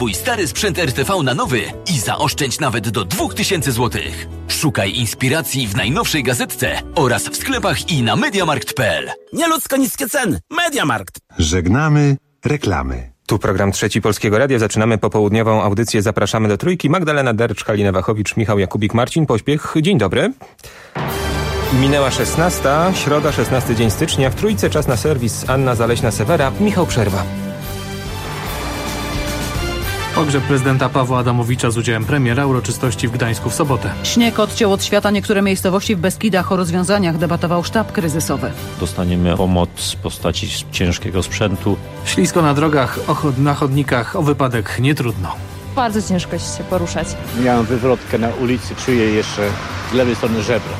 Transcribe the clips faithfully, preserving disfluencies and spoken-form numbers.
Pój stary sprzęt R T V na nowy i zaoszczędź nawet do dwa tysiące złotych. Szukaj inspiracji w najnowszej gazetce oraz w sklepach i na mediamarkt kropka p l. Nieludzko niskie ceny. Mediamarkt. Żegnamy reklamy. Tu program Trzeci Polskiego Radia. Zaczynamy popołudniową audycję. Zapraszamy do Trójki. Magdalena Dercz, Halina Wachowicz, Michał Jakubik, Marcin Pośpiech. Dzień dobry. Minęła szesnasta, środa, szesnasty dzień stycznia. W Trójce czas na serwis. Anna Zaleśna-Sewera, Michał Przerwa. Pogrzeb prezydenta Pawła Adamowicza z udziałem premiera, uroczystości w Gdańsku w sobotę. Śnieg odciął od świata niektóre miejscowości w Beskidach. O rozwiązaniach debatował sztab kryzysowy. Dostaniemy pomoc w postaci ciężkiego sprzętu. Ślisko na drogach, na chodnikach, o wypadek nie trudno. Bardzo ciężko się poruszać. Miałem wywrotkę na ulicy, czuję jeszcze z lewej strony żebra.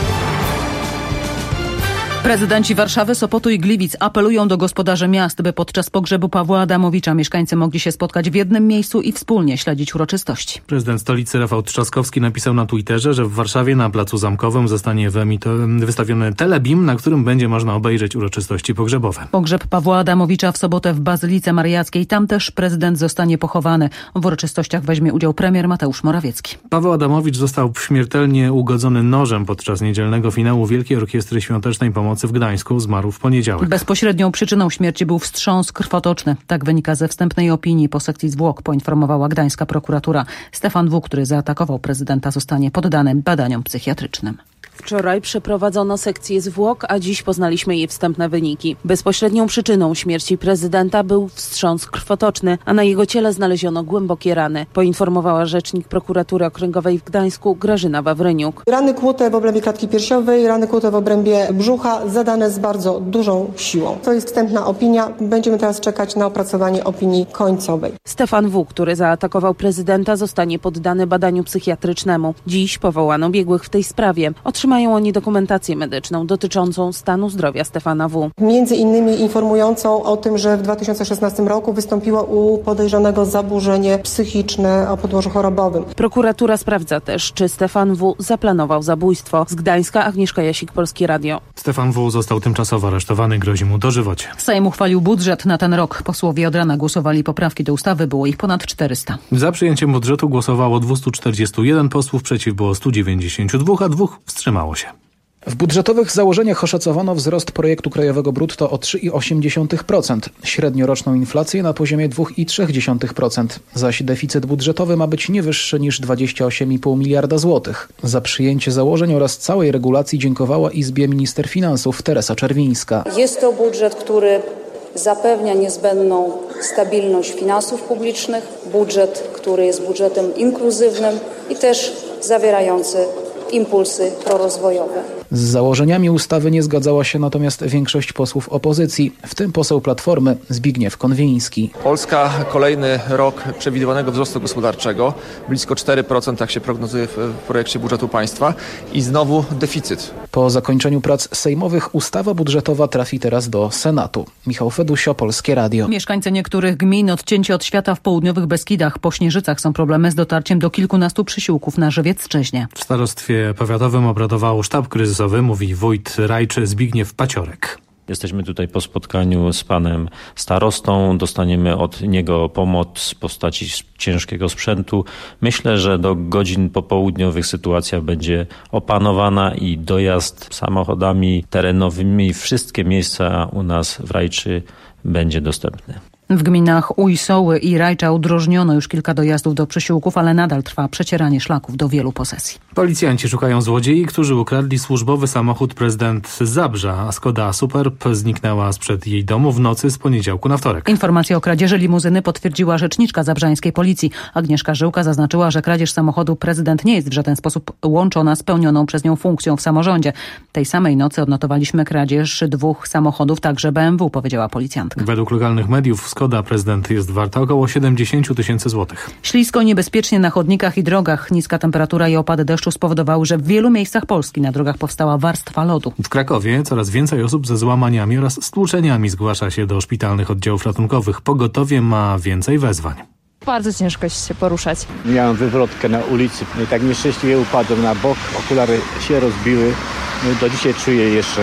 Prezydenci Warszawy, Sopotu i Gliwic apelują do gospodarzy miast, by podczas pogrzebu Pawła Adamowicza mieszkańcy mogli się spotkać w jednym miejscu i wspólnie śledzić uroczystości. Prezydent stolicy Rafał Trzaskowski napisał na Twitterze, że w Warszawie na Placu Zamkowym zostanie wystawiony telebim, na którym będzie można obejrzeć uroczystości pogrzebowe. Pogrzeb Pawła Adamowicza w sobotę w Bazylice Mariackiej. Tam też prezydent zostanie pochowany. W uroczystościach weźmie udział premier Mateusz Morawiecki. Paweł Adamowicz został śmiertelnie ugodzony nożem podczas niedzielnego finału Wielkiej Orkiestry Świątecznej Pomocy w Gdańsku. Zmarł w poniedziałek. Bezpośrednią przyczyną śmierci był wstrząs krwotoczny. Tak wynika ze wstępnej opinii po sekcji zwłok, poinformowała gdańska prokuratura. Stefan W., który zaatakował prezydenta, zostanie poddany badaniom psychiatrycznym. Wczoraj przeprowadzono sekcję zwłok, a dziś poznaliśmy jej wstępne wyniki. Bezpośrednią przyczyną śmierci prezydenta był wstrząs krwotoczny, a na jego ciele znaleziono głębokie rany, poinformowała rzecznik prokuratury okręgowej w Gdańsku Grażyna Wawryniuk. Rany kłute w obrębie klatki piersiowej, rany kłute w obrębie brzucha, zadane z bardzo dużą siłą. To jest wstępna opinia. Będziemy teraz czekać na opracowanie opinii końcowej. Stefan W., który zaatakował prezydenta, zostanie poddany badaniu psychiatrycznemu. Dziś powołano biegłych w tej sprawie. Otrzymają oni dokumentację medyczną dotyczącą stanu zdrowia Stefana W. Między innymi informującą o tym, że w dwa tysiące szesnastym roku wystąpiło u podejrzanego zaburzenie psychiczne o podłożu chorobowym. Prokuratura sprawdza też, czy Stefan W. zaplanował zabójstwo. Z Gdańska Agnieszka Jasik, Polskie Radio. Stefan W. został tymczasowo aresztowany, grozi mu dożywocie. Sejm uchwalił budżet na ten rok. Posłowie od rana głosowali poprawki do ustawy, było ich ponad czterysta. Za przyjęciem budżetu głosowało dwieście czterdzieści jeden posłów, przeciw było sto dziewięćdziesiąt dwa, a dwóch wstrzymało się. W budżetowych założeniach oszacowano wzrost projektu krajowego brutto o trzy przecinek osiem procent, średnioroczną inflację na poziomie dwa przecinek trzy procent, zaś deficyt budżetowy ma być nie wyższy niż dwadzieścia osiem i pół miliarda złotych. Za przyjęcie założeń oraz całej regulacji dziękowała Izbie minister finansów Teresa Czerwińska. Jest to budżet, który zapewnia niezbędną stabilność finansów publicznych, budżet, który jest budżetem inkluzywnym i też zawierający impulsy prorozwojowe. Z założeniami ustawy nie zgadzała się natomiast większość posłów opozycji, w tym poseł Platformy Zbigniew Konwiński. Polska kolejny rok przewidywanego wzrostu gospodarczego, blisko cztery procent, jak się prognozuje w projekcie budżetu państwa, i znowu deficyt. Po zakończeniu prac sejmowych ustawa budżetowa trafi teraz do Senatu. Michał Fedusio, Polskie Radio. Mieszkańcy niektórych gmin odcięci od świata w południowych Beskidach. Po Śnieżycach są problemy z dotarciem do kilkunastu przysiłków na Żywiec-Szczeźnie. W starostwie powiatowym obradował sztab kryzysowy, mówi wójt Rajczy Zbigniew Paciorek. Jesteśmy tutaj po spotkaniu z panem starostą. Dostaniemy od niego pomoc w postaci ciężkiego sprzętu. Myślę, że do godzin popołudniowych sytuacja będzie opanowana i dojazd samochodami terenowymi, wszystkie miejsca u nas w Rajczy będzie dostępny. W gminach Ujsoły Soły i Rajcza udrożniono już kilka dojazdów do przysiłków, ale nadal trwa przecieranie szlaków do wielu posesji. Policjanci szukają złodziei, którzy ukradli służbowy samochód prezydent z Zabrza, a Skoda Superb zniknęła sprzed jej domu w nocy z poniedziałku na wtorek. Informację o kradzieży limuzyny potwierdziła rzeczniczka zabrzańskiej policji. Agnieszka Żyłka zaznaczyła, że kradzież samochodu prezydent nie jest w żaden sposób łączona z pełnioną przez nią funkcją w samorządzie. Tej samej nocy odnotowaliśmy kradzież dwóch samochodów, także B M W, powiedziała policjantka. Według lokalnych mediów Skoda prezydent jest warta około siedemdziesiąt tysięcy złotych. Ślisko, niebezpiecznie na chodnikach i drogach. Niska temperatura i opady deszczu spowodowały, że w wielu miejscach Polski na drogach powstała warstwa lodu. W Krakowie coraz więcej osób ze złamaniami oraz stłuczeniami zgłasza się do szpitalnych oddziałów ratunkowych. Pogotowie ma więcej wezwań. Bardzo ciężko się poruszać. Miałem wywrotkę na ulicy, no i tak nieszczęśliwie upadłem na bok, okulary się rozbiły. No do dzisiaj czuję jeszcze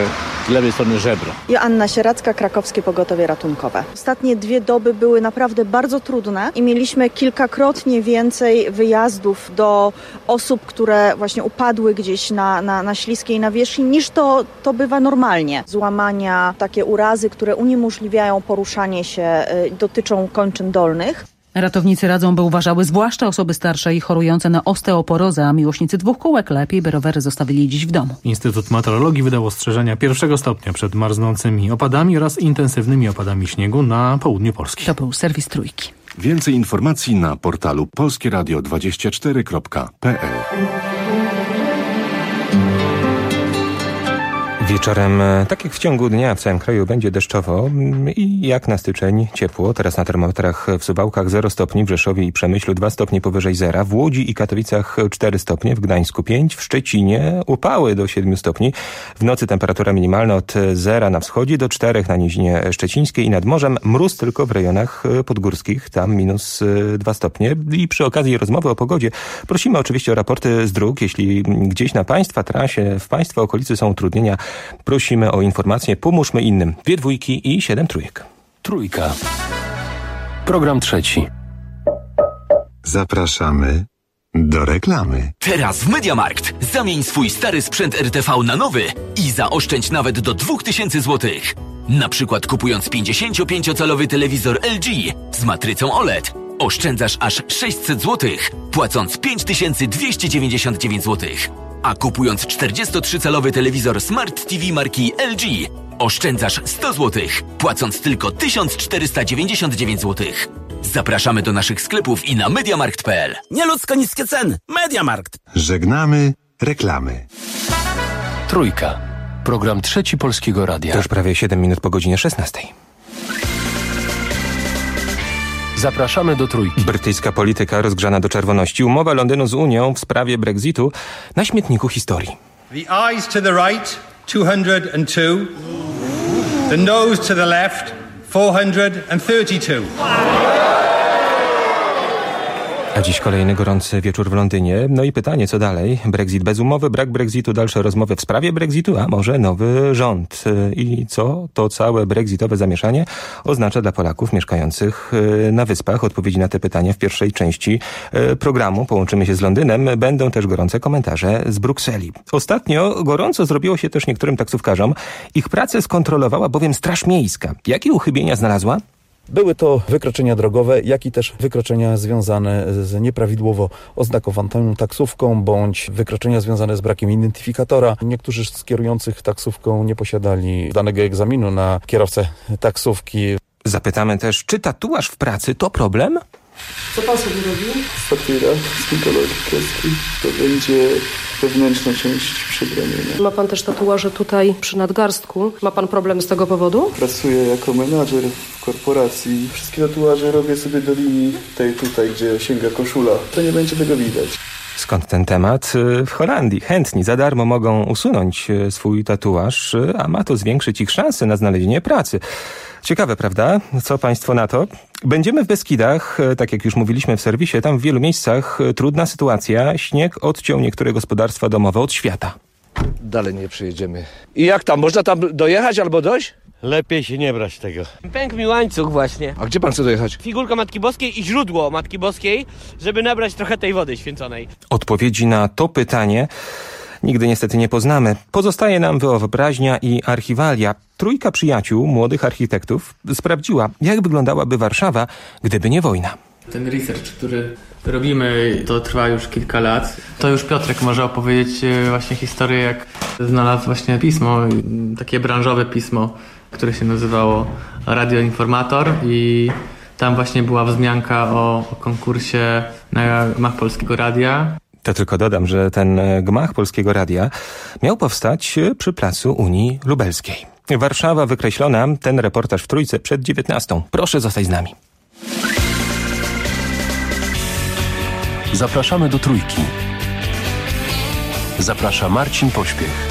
z lewej strony żebro. Joanna Sieracka, Krakowskie Pogotowie Ratunkowe. Ostatnie dwie doby były naprawdę bardzo trudne i mieliśmy kilkakrotnie więcej wyjazdów do osób, które właśnie upadły gdzieś na, na, na śliskiej nawierzchni, niż to, to bywa normalnie. Złamania, takie urazy, które uniemożliwiają poruszanie się, y, dotyczą kończyn dolnych. Ratownicy radzą, by uważały zwłaszcza osoby starsze i chorujące na osteoporozę, a miłośnicy dwóch kółek lepiej, by rowery zostawili dziś w domu. Instytut Meteorologii wydał ostrzeżenia pierwszego stopnia przed marznącymi opadami oraz intensywnymi opadami śniegu na południu Polski. To był serwis Trójki. Więcej informacji na portalu polskie radio dwadzieścia cztery kropka p l. Wieczorem, tak jak w ciągu dnia w całym kraju, będzie deszczowo i jak na styczeń ciepło. Teraz na termometrach w Suwałkach zero stopni, w Rzeszowie i Przemyślu dwa stopnie powyżej zera, w Łodzi i Katowicach cztery stopnie, w Gdańsku pięć, w Szczecinie upały do siedmiu stopni. W nocy temperatura minimalna od zera na wschodzie do czterech na nizinie szczecińskiej i nad morzem. Mróz tylko w rejonach podgórskich, tam minus dwa stopnie. I przy okazji rozmowy o pogodzie prosimy oczywiście o raporty z dróg. Jeśli gdzieś na Państwa trasie, w Państwa okolicy są utrudnienia, prosimy o informacje, pomóżmy innym. Dwie dwójki i siedem trójek. Trójka. Program trzeci. Zapraszamy do reklamy. Teraz w MediaMarkt zamień swój stary sprzęt R T V na nowy i zaoszczędź nawet do dwa tysiące złotych. Na przykład kupując pięćdziesięciopięciocalowy telewizor L G z matrycą O L E D oszczędzasz aż sześćset złotych, płacąc pięć tysięcy dwieście dziewięćdziesiąt dziewięć złotych. A kupując czterdziestotrzycalowy telewizor Smart T V marki L G oszczędzasz sto złotych, płacąc tylko tysiąc czterysta dziewięćdziesiąt dziewięć złotych. Zapraszamy do naszych sklepów i na mediamarkt kropka p l. Nieludzko niskie ceny. MediaMarkt. Żegnamy reklamy. Trójka. Program trzeci Polskiego Radia. To już prawie siedem minut po godzinie szesnastej. Zapraszamy do Trójki. Brytyjska polityka rozgrzana do czerwoności. Umowa Londynu z Unią w sprawie Brexitu na śmietniku historii. The ayes to the right, two hundred two. The noes to the left, four hundred thirty-two. A dziś kolejny gorący wieczór w Londynie. No i pytanie, co dalej? Brexit bez umowy, brak Brexitu, dalsze rozmowy w sprawie Brexitu, a może nowy rząd? I co to całe brexitowe zamieszanie oznacza dla Polaków mieszkających na Wyspach? Odpowiedzi na te pytania w pierwszej części programu. Połączymy się z Londynem. Będą też gorące komentarze z Brukseli. Ostatnio gorąco zrobiło się też niektórym taksówkarzom. Ich pracę skontrolowała bowiem Straż Miejska. Jakie uchybienia znalazła? Były to wykroczenia drogowe, jak i też wykroczenia związane z nieprawidłowo oznakowaną taksówką, bądź wykroczenia związane z brakiem identyfikatora. Niektórzy z kierujących taksówką nie posiadali danego egzaminu na kierowcę taksówki. Zapytamy też, czy tatuaż w pracy to problem? Co pan sobie robi? Faktyra z mitologii kreski. To będzie wewnętrzna część przebranienia. Ma pan też tatuaże tutaj przy nadgarstku. Ma pan problem z tego powodu? Pracuję jako menadżer w korporacji. Wszystkie tatuaże robię sobie do linii tej tutaj, gdzie sięga koszula. To nie będzie tego widać. Skąd ten temat? W Holandii chętni za darmo mogą usunąć swój tatuaż, a ma to zwiększyć ich szanse na znalezienie pracy. Ciekawe, prawda? Co państwo na to? Będziemy w Beskidach, tak jak już mówiliśmy w serwisie, tam w wielu miejscach trudna sytuacja. Śnieg odciął niektóre gospodarstwa domowe od świata. Dalej nie przyjedziemy. I jak tam? Można tam dojechać albo dojść? Lepiej się nie brać tego. Pękł mi łańcuch właśnie. A gdzie pan chce dojechać? Figurka Matki Boskiej i źródło Matki Boskiej, żeby nabrać trochę tej wody święconej. Odpowiedzi na to pytanie nigdy niestety nie poznamy. Pozostaje nam wyobraźnia i archiwalia. Trójka przyjaciół, młodych architektów, sprawdziła, jak wyglądałaby Warszawa, gdyby nie wojna. Ten research, który robimy, to trwa już kilka lat. To już Piotrek może opowiedzieć właśnie historię, jak znalazł właśnie pismo, takie branżowe pismo, które się nazywało Radio Informator i tam właśnie była wzmianka o, o konkursie na gmach Polskiego Radia. To tylko dodam, że ten gmach Polskiego Radia miał powstać przy placu Unii Lubelskiej. Warszawa wykreślona, ten reportaż w Trójce przed dziewiętnastą. Proszę zostać z nami. Zapraszamy do Trójki. Zaprasza Marcin Pośpiech.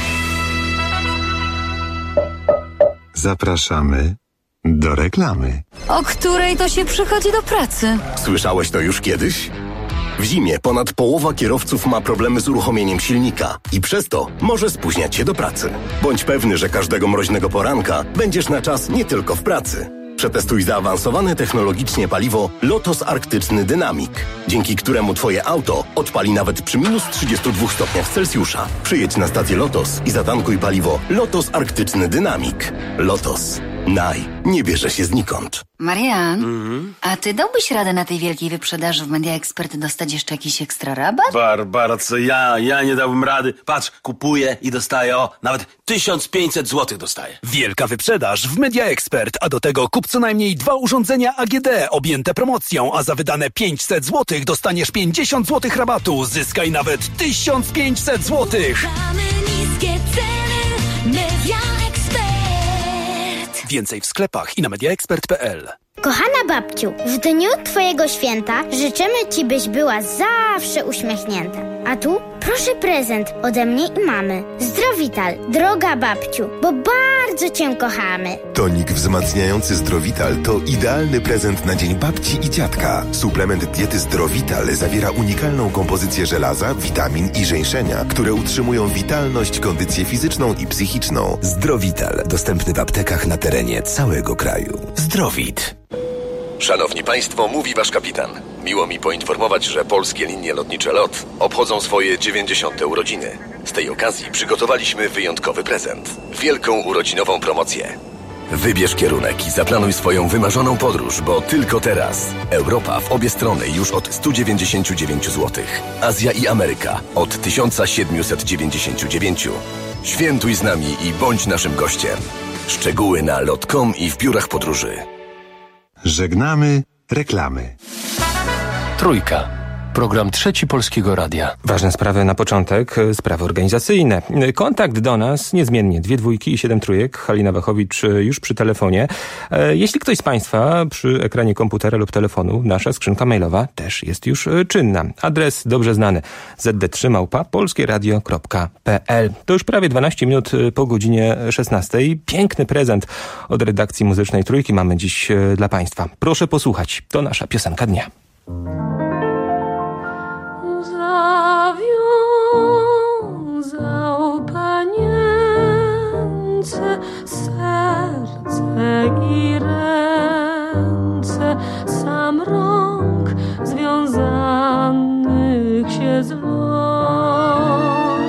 Zapraszamy do reklamy. O której to się przychodzi do pracy? Słyszałeś to już kiedyś? W zimie ponad połowa kierowców ma problemy z uruchomieniem silnika i przez to może spóźniać się do pracy. Bądź pewny, że każdego mroźnego poranka będziesz na czas nie tylko w pracy. Przetestuj zaawansowane technologicznie paliwo Lotos Arktyczny Dynamic, dzięki któremu Twoje auto odpali nawet przy minus trzydziestu dwóch stopniach Celsjusza. Przyjedź na stację Lotos i zatankuj paliwo Lotos Arktyczny Dynamic. Lotos. Naj. Nie bierze się znikąd. Marian, mm-hmm. a ty dałbyś radę na tej wielkiej wyprzedaży w Media Expert dostać jeszcze jakiś ekstra rabat? Barbara, co ja? Ja nie dałbym rady. Patrz, kupuję i dostaję, o, nawet tysiąc pięćset złotych dostaję. Wielka wyprzedaż w Media Expert, a do tego kup co najmniej dwa urządzenia A G D objęte promocją, a za wydane pięćset złotych dostaniesz pięćdziesiąt złotych rabatu. Zyskaj nawet tysiąc pięćset złotych. Mamy niskie ceny, Media Expert. Więcej w sklepach i na mediaexpert kropka p l. Kochana babciu, w dniu Twojego święta życzymy Ci, byś była zawsze uśmiechnięta. A tu proszę prezent ode mnie i mamy. Zdrowital, droga babciu, bo bardzo Cię kochamy. Tonik wzmacniający Zdrowital to idealny prezent na dzień babci i dziadka. Suplement diety Zdrowital zawiera unikalną kompozycję żelaza, witamin i żeńszenia, które utrzymują witalność, kondycję fizyczną i psychiczną. Zdrowital, dostępny w aptekach na terenie całego kraju. Zdrowit. Szanowni Państwo, mówi Wasz kapitan. Miło mi poinformować, że Polskie Linie Lotnicze LOT obchodzą swoje dziewięćdziesiąte urodziny. Z tej okazji przygotowaliśmy wyjątkowy prezent. Wielką urodzinową promocję. Wybierz kierunek i zaplanuj swoją wymarzoną podróż, bo tylko teraz. Europa w obie strony już od sto dziewięćdziesiąt dziewięć złotych. Azja i Ameryka od tysiąc siedemset dziewięćdziesiąt dziewięć. Świętuj z nami i bądź naszym gościem. Szczegóły na lot kropka com i w biurach podróży. Żegnamy reklamy. Trójka. Program Trzeci Polskiego Radia. Ważne sprawy na początek, sprawy organizacyjne. Kontakt do nas niezmiennie. Dwie dwójki i siedem trójek. Halina Wachowicz już przy telefonie. Jeśli ktoś z Państwa przy ekranie komputera lub telefonu, nasza skrzynka mailowa też jest już czynna. Adres dobrze znany. z d trzy małpa polskieradio kropka p l. To już prawie dwanaście minut po godzinie szesnastej. Piękny prezent od redakcji muzycznej Trójki mamy dziś dla Państwa. Proszę posłuchać. To nasza piosenka dnia. Zawiązał panience serce i ręce, sam rąk związanych się zlął.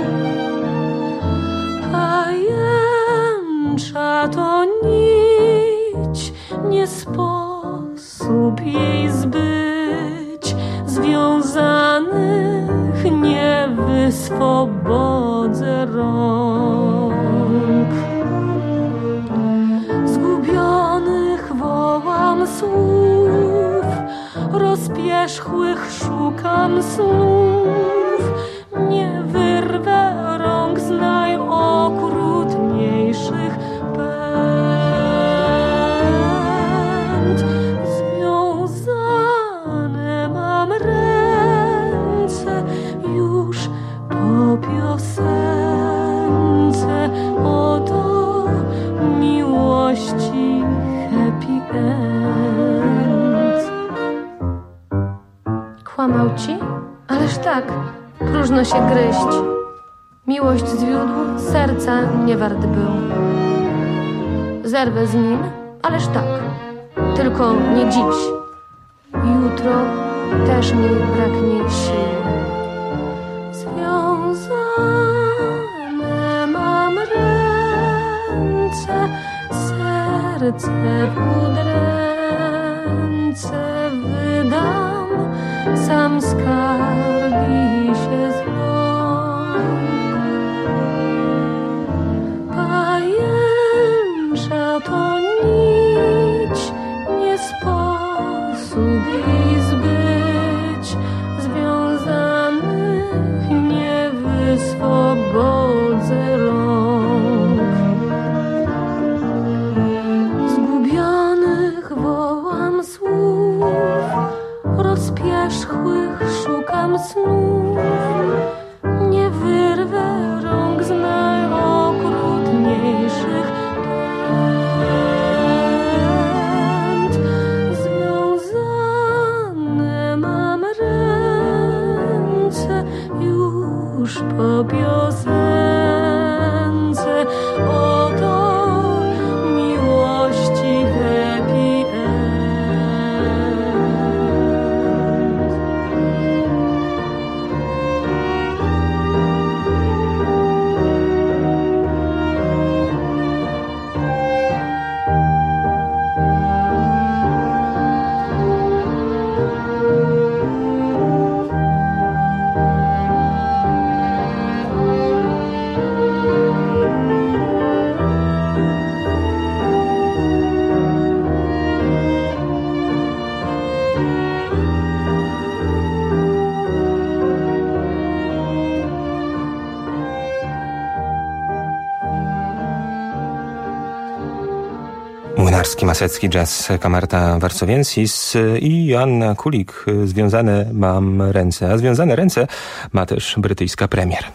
Pajęcza to nić, nie sposób jej zbyć, związanych nie wyswobodzę rąk. Zgubionych wołam słów, rozpierzchłych szukam snów. Nie wyrwę rąk z najokrutniejszych pęd. Związane mam ręce już po piosence, oto miłości happy end. Kłamał ci? Ależ tak, próżno się gryźć. Miłość zwiódł, serca nie wart był. Zerwę z nim, ależ tak, tylko nie dziś. Jutro też mi braknie sił. Związane mam ręce, serce w udręce wydam, sam skargi się zląk. Pajęcza to nić, nie sposób jej zbyć, związanych nie wyswobodzę rąk. Zgubionych wołam słów, rozpierzchłych szukam snów. Nie wyrwę rąk z najokrutniejszych pęd. Związane mam ręce po piosence, oto miłości happy end. Młynarski, Masecki, jazz, Kamarta Warcowiensis i Joanna Kulik. Związane mam ręce, a związane ręce ma też brytyjska premier.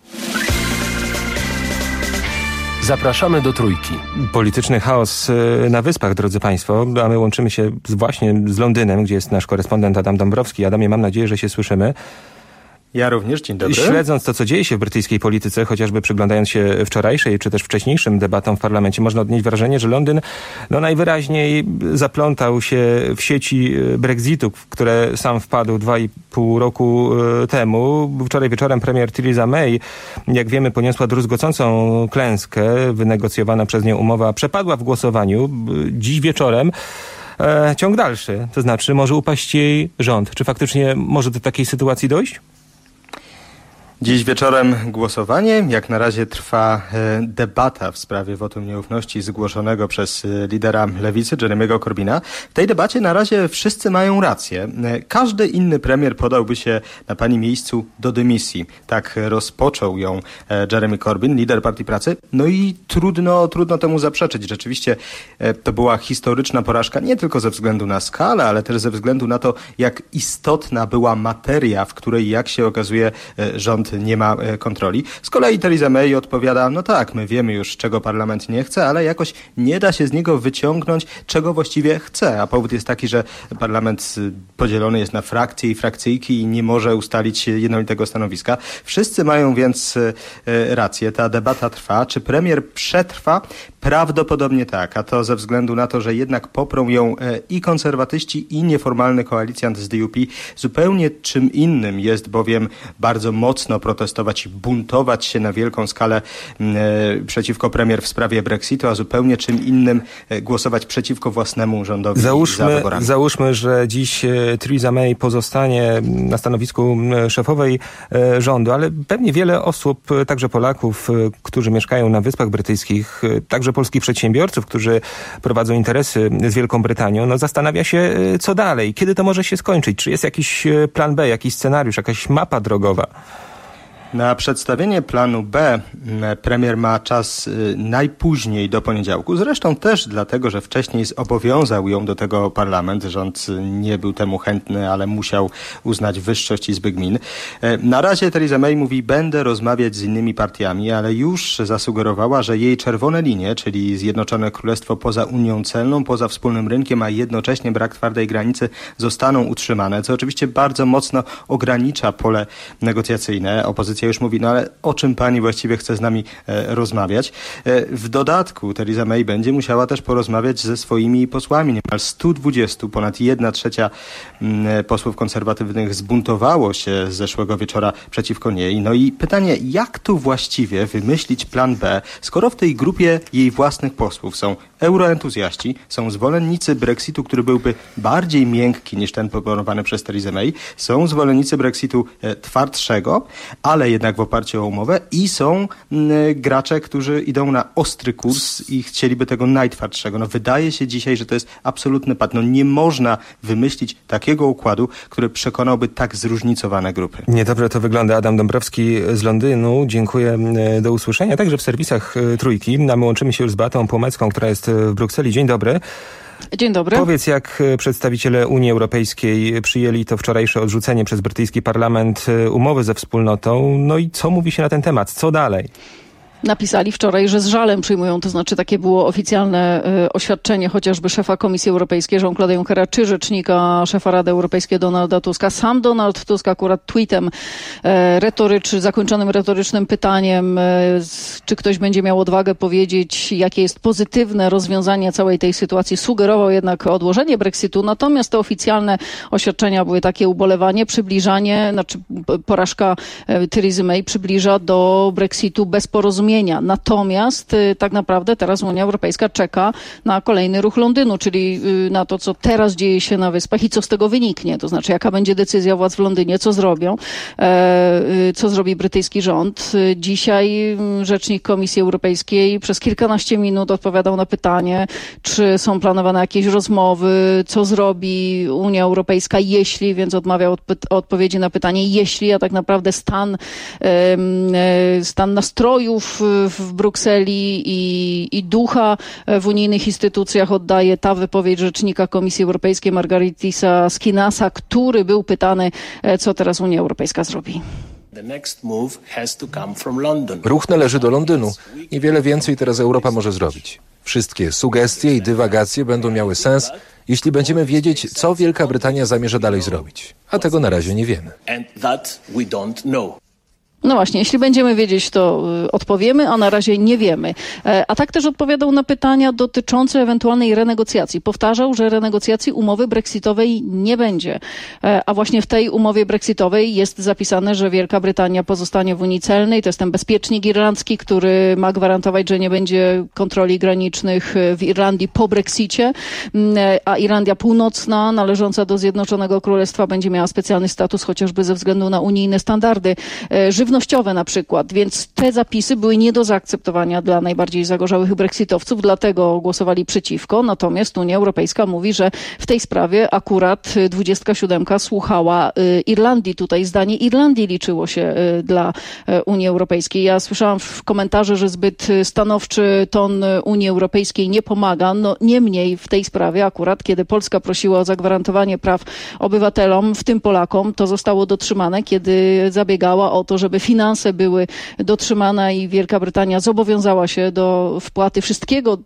Zapraszamy do Trójki. Polityczny chaos na Wyspach, drodzy Państwo, a my łączymy się z, właśnie z Londynem, gdzie jest nasz korespondent Adam Dąbrowski. Adamie, mam nadzieję, że się słyszymy. Ja również, dzień dobry. Śledząc to, co dzieje się w brytyjskiej polityce, chociażby przyglądając się wczorajszej czy też wcześniejszym debatom w parlamencie, można odnieść wrażenie, że Londyn no najwyraźniej zaplątał się w sieci Brexitu, w które sam wpadł dwa i pół roku temu. Wczoraj wieczorem premier Theresa May, jak wiemy, poniosła druzgocącą klęskę. Wynegocjowana przez nią umowa przepadła w głosowaniu. Dziś wieczorem e, ciąg dalszy, to znaczy może upaść jej rząd. Czy faktycznie może do takiej sytuacji dojść? Dziś wieczorem głosowanie. Jak na razie trwa debata w sprawie wotum nieufności zgłoszonego przez lidera lewicy Jeremy'ego Corbyna. W tej debacie na razie wszyscy mają rację. Każdy inny premier podałby się na pani miejscu do dymisji. Tak rozpoczął ją Jeremy Corbyn, lider Partii Pracy. No i trudno, trudno temu zaprzeczyć. Rzeczywiście to była historyczna porażka nie tylko ze względu na skalę, ale też ze względu na to, jak istotna była materia, w której, jak się okazuje, rząd nie ma kontroli. Z kolei Theresa May odpowiada, no tak, my wiemy już, czego parlament nie chce, ale jakoś nie da się z niego wyciągnąć, czego właściwie chce. A powód jest taki, że parlament podzielony jest na frakcje i frakcyjki i nie może ustalić jednolitego stanowiska. Wszyscy mają więc rację. Ta debata trwa. Czy premier przetrwa? Prawdopodobnie tak, a to ze względu na to, że jednak poprą ją i konserwatyści, i nieformalny koalicjant z D U P. Zupełnie czym innym jest bowiem bardzo mocno protestować i buntować się na wielką skalę e, przeciwko premier w sprawie Brexitu, a zupełnie czym innym e, głosować przeciwko własnemu rządowi załóżmy, za wyborami. Załóżmy, że dziś e, Theresa May pozostanie na stanowisku e, szefowej e, rządu, ale pewnie wiele osób, e, także Polaków, e, którzy mieszkają na Wyspach Brytyjskich, e, także polskich przedsiębiorców, którzy prowadzą interesy z Wielką Brytanią, no zastanawia się, e, co dalej, kiedy to może się skończyć, czy jest jakiś e, plan B, jakiś scenariusz, jakaś mapa drogowa. Na przedstawienie planu B premier ma czas najpóźniej do poniedziałku. Zresztą też dlatego, że wcześniej zobowiązał ją do tego parlament. Rząd nie był temu chętny, ale musiał uznać wyższość Izby Gmin. Na razie Theresa May mówi, będę rozmawiać z innymi partiami, ale już zasugerowała, że jej czerwone linie, czyli Zjednoczone Królestwo poza Unią Celną, poza wspólnym rynkiem, a jednocześnie brak twardej granicy, zostaną utrzymane, co oczywiście bardzo mocno ogranicza pole negocjacyjne. Opozycja już mówi, no ale o czym pani właściwie chce z nami e, rozmawiać? E, w dodatku Theresa May będzie musiała też porozmawiać ze swoimi posłami. Niemal stu dwudziestu, ponad jedna trzecia m, posłów konserwatywnych zbuntowało się z zeszłego wieczora przeciwko niej. No i pytanie, jak tu właściwie wymyślić plan B, skoro w tej grupie jej własnych posłów są euroentuzjaści, są zwolennicy Brexitu, który byłby bardziej miękki niż ten proponowany przez Theresę May, są zwolennicy Brexitu e, twardszego, ale jednak w oparciu o umowę i są m, gracze, którzy idą na ostry kurs i chcieliby tego najtwardszego. No wydaje się dzisiaj, że to jest absolutny pad. No nie można wymyślić takiego układu, który przekonałby tak zróżnicowane grupy. Niedobrze to wygląda. Adam Dąbrowski z Londynu. Dziękuję. Do usłyszenia. Także w serwisach Trójki. A my łączymy się już z Beatą Płomecką, która jest w Brukseli. Dzień dobry. Dzień dobry. Powiedz, jak przedstawiciele Unii Europejskiej przyjęli to wczorajsze odrzucenie przez brytyjski parlament umowy ze wspólnotą, no i co mówi się na ten temat? Co dalej? napisali wczoraj, że z żalem przyjmują, to znaczy takie było oficjalne y, oświadczenie chociażby szefa Komisji Europejskiej Jean-Claude'a Junckera, czy rzecznika szefa Rady Europejskiej Donalda Tuska. Sam Donald Tusk akurat tweetem e, retorycz, zakończonym retorycznym pytaniem, e, z, czy ktoś będzie miał odwagę powiedzieć, jakie jest pozytywne rozwiązanie całej tej sytuacji, sugerował jednak odłożenie Brexitu, natomiast te oficjalne oświadczenia były takie: ubolewanie, przybliżanie, znaczy porażka e, Teresy May przybliża do Brexitu bez porozumienia. Natomiast e, tak naprawdę teraz Unia Europejska czeka na kolejny ruch Londynu, czyli e, na to, co teraz dzieje się na Wyspach i co z tego wyniknie. To znaczy, jaka będzie decyzja władz w Londynie, co zrobią, e, co zrobi brytyjski rząd. Dzisiaj rzecznik Komisji Europejskiej przez kilkanaście minut odpowiadał na pytanie, czy są planowane jakieś rozmowy, co zrobi Unia Europejska, jeśli, więc odmawiał odp- odpowiedzi na pytanie jeśli, a tak naprawdę stan, e, stan nastrojów w Brukseli i, i ducha w unijnych instytucjach oddaje ta wypowiedź rzecznika Komisji Europejskiej Margaritisa Skinasa, który był pytany, co teraz Unia Europejska zrobi. Ruch należy do Londynu. Niewiele więcej teraz Europa może zrobić. Wszystkie sugestie i dywagacje będą miały sens, jeśli będziemy wiedzieć, co Wielka Brytania zamierza dalej zrobić. A tego na razie nie wiemy. No właśnie, jeśli będziemy wiedzieć, to y, odpowiemy, a na razie nie wiemy. E, a tak też odpowiadał na pytania dotyczące ewentualnej renegocjacji. Powtarzał, że renegocjacji umowy brexitowej nie będzie. E, a właśnie w tej umowie brexitowej jest zapisane, że Wielka Brytania pozostanie w Unii Celnej. To jest ten bezpiecznik irlandzki, który ma gwarantować, że nie będzie kontroli granicznych w Irlandii po Brexicie, e, a Irlandia Północna, należąca do Zjednoczonego Królestwa, będzie miała specjalny status, chociażby ze względu na unijne standardy e, żywnościowe na przykład, więc te zapisy były nie do zaakceptowania dla najbardziej zagorzałych brexitowców, dlatego głosowali przeciwko. Natomiast Unia Europejska mówi, że w tej sprawie akurat dwudziestka siódemka słuchała y, Irlandii. Tutaj zdanie Irlandii liczyło się y, dla y, Unii Europejskiej. Ja słyszałam w komentarze, że zbyt stanowczy ton Unii Europejskiej nie pomaga. No niemniej w tej sprawie akurat, kiedy Polska prosiła o zagwarantowanie praw obywatelom, w tym Polakom, to zostało dotrzymane, kiedy zabiegała o to, żeby finanse były dotrzymane i Wielka Brytania zobowiązała się do wpłaty wszystkiego,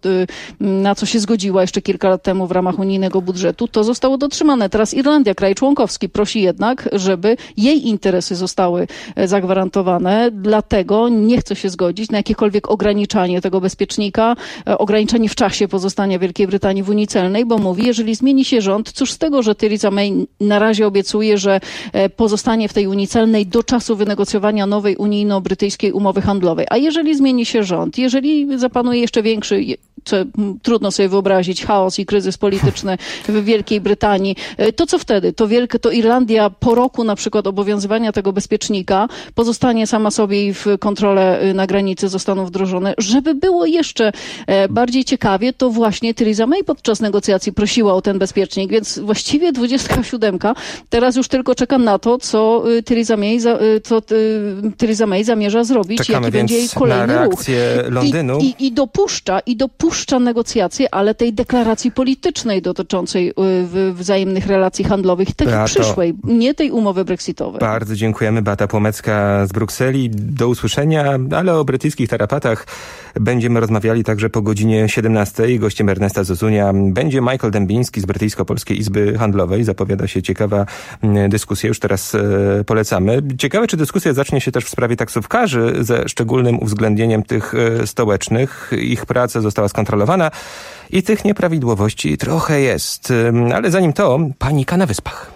na co się zgodziła jeszcze kilka lat temu w ramach unijnego budżetu, to zostało dotrzymane. Teraz Irlandia, kraj członkowski, prosi jednak, żeby jej interesy zostały zagwarantowane, dlatego nie chce się zgodzić na jakiekolwiek ograniczanie tego bezpiecznika, ograniczenie w czasie pozostania Wielkiej Brytanii w Unii Celnej, bo mówi, jeżeli zmieni się rząd, cóż z tego, że Theresa May na razie obiecuje, że pozostanie w tej Unii Celnej do czasu wynegocjowania nowej unijno-brytyjskiej umowy handlowej. A jeżeli zmieni się rząd, jeżeli zapanuje jeszcze większy, co trudno sobie wyobrazić, chaos i kryzys polityczny w Wielkiej Brytanii, to co wtedy? To, wielkie, to Irlandia po roku na przykład obowiązywania tego bezpiecznika pozostanie sama sobie i w kontrole na granicy zostaną wdrożone. Żeby było jeszcze bardziej ciekawie, to właśnie Theresa May podczas negocjacji prosiła o ten bezpiecznik, więc właściwie dwudziestka siódemka teraz już tylko czeka na to, co Theresa May, co Theresa May zamierza zrobić, Czekamy jaki będzie jej kolejny na ruch. reakcję Londynu. I, i, I dopuszcza, i dopuszcza negocjacje, ale tej deklaracji politycznej dotyczącej y, wzajemnych relacji handlowych, tej Beato, przyszłej, nie tej umowy brexitowej. Bardzo dziękujemy. Beata Płomecka z Brukseli. Do usłyszenia, ale o brytyjskich tarapatach będziemy rozmawiali także po godzinie siedemnastej. Gościem Ernesta Zozunia będzie Michael Dębiński z Brytyjsko-Polskiej Izby Handlowej. Zapowiada się ciekawa dyskusja, już teraz e, polecamy. Ciekawe, czy dyskusja zacznie się też w sprawie taksówkarzy, ze szczególnym uwzględnieniem tych e, stołecznych. Ich praca została skontrolowana i tych nieprawidłowości trochę jest. E, ale zanim to, panika na Wyspach.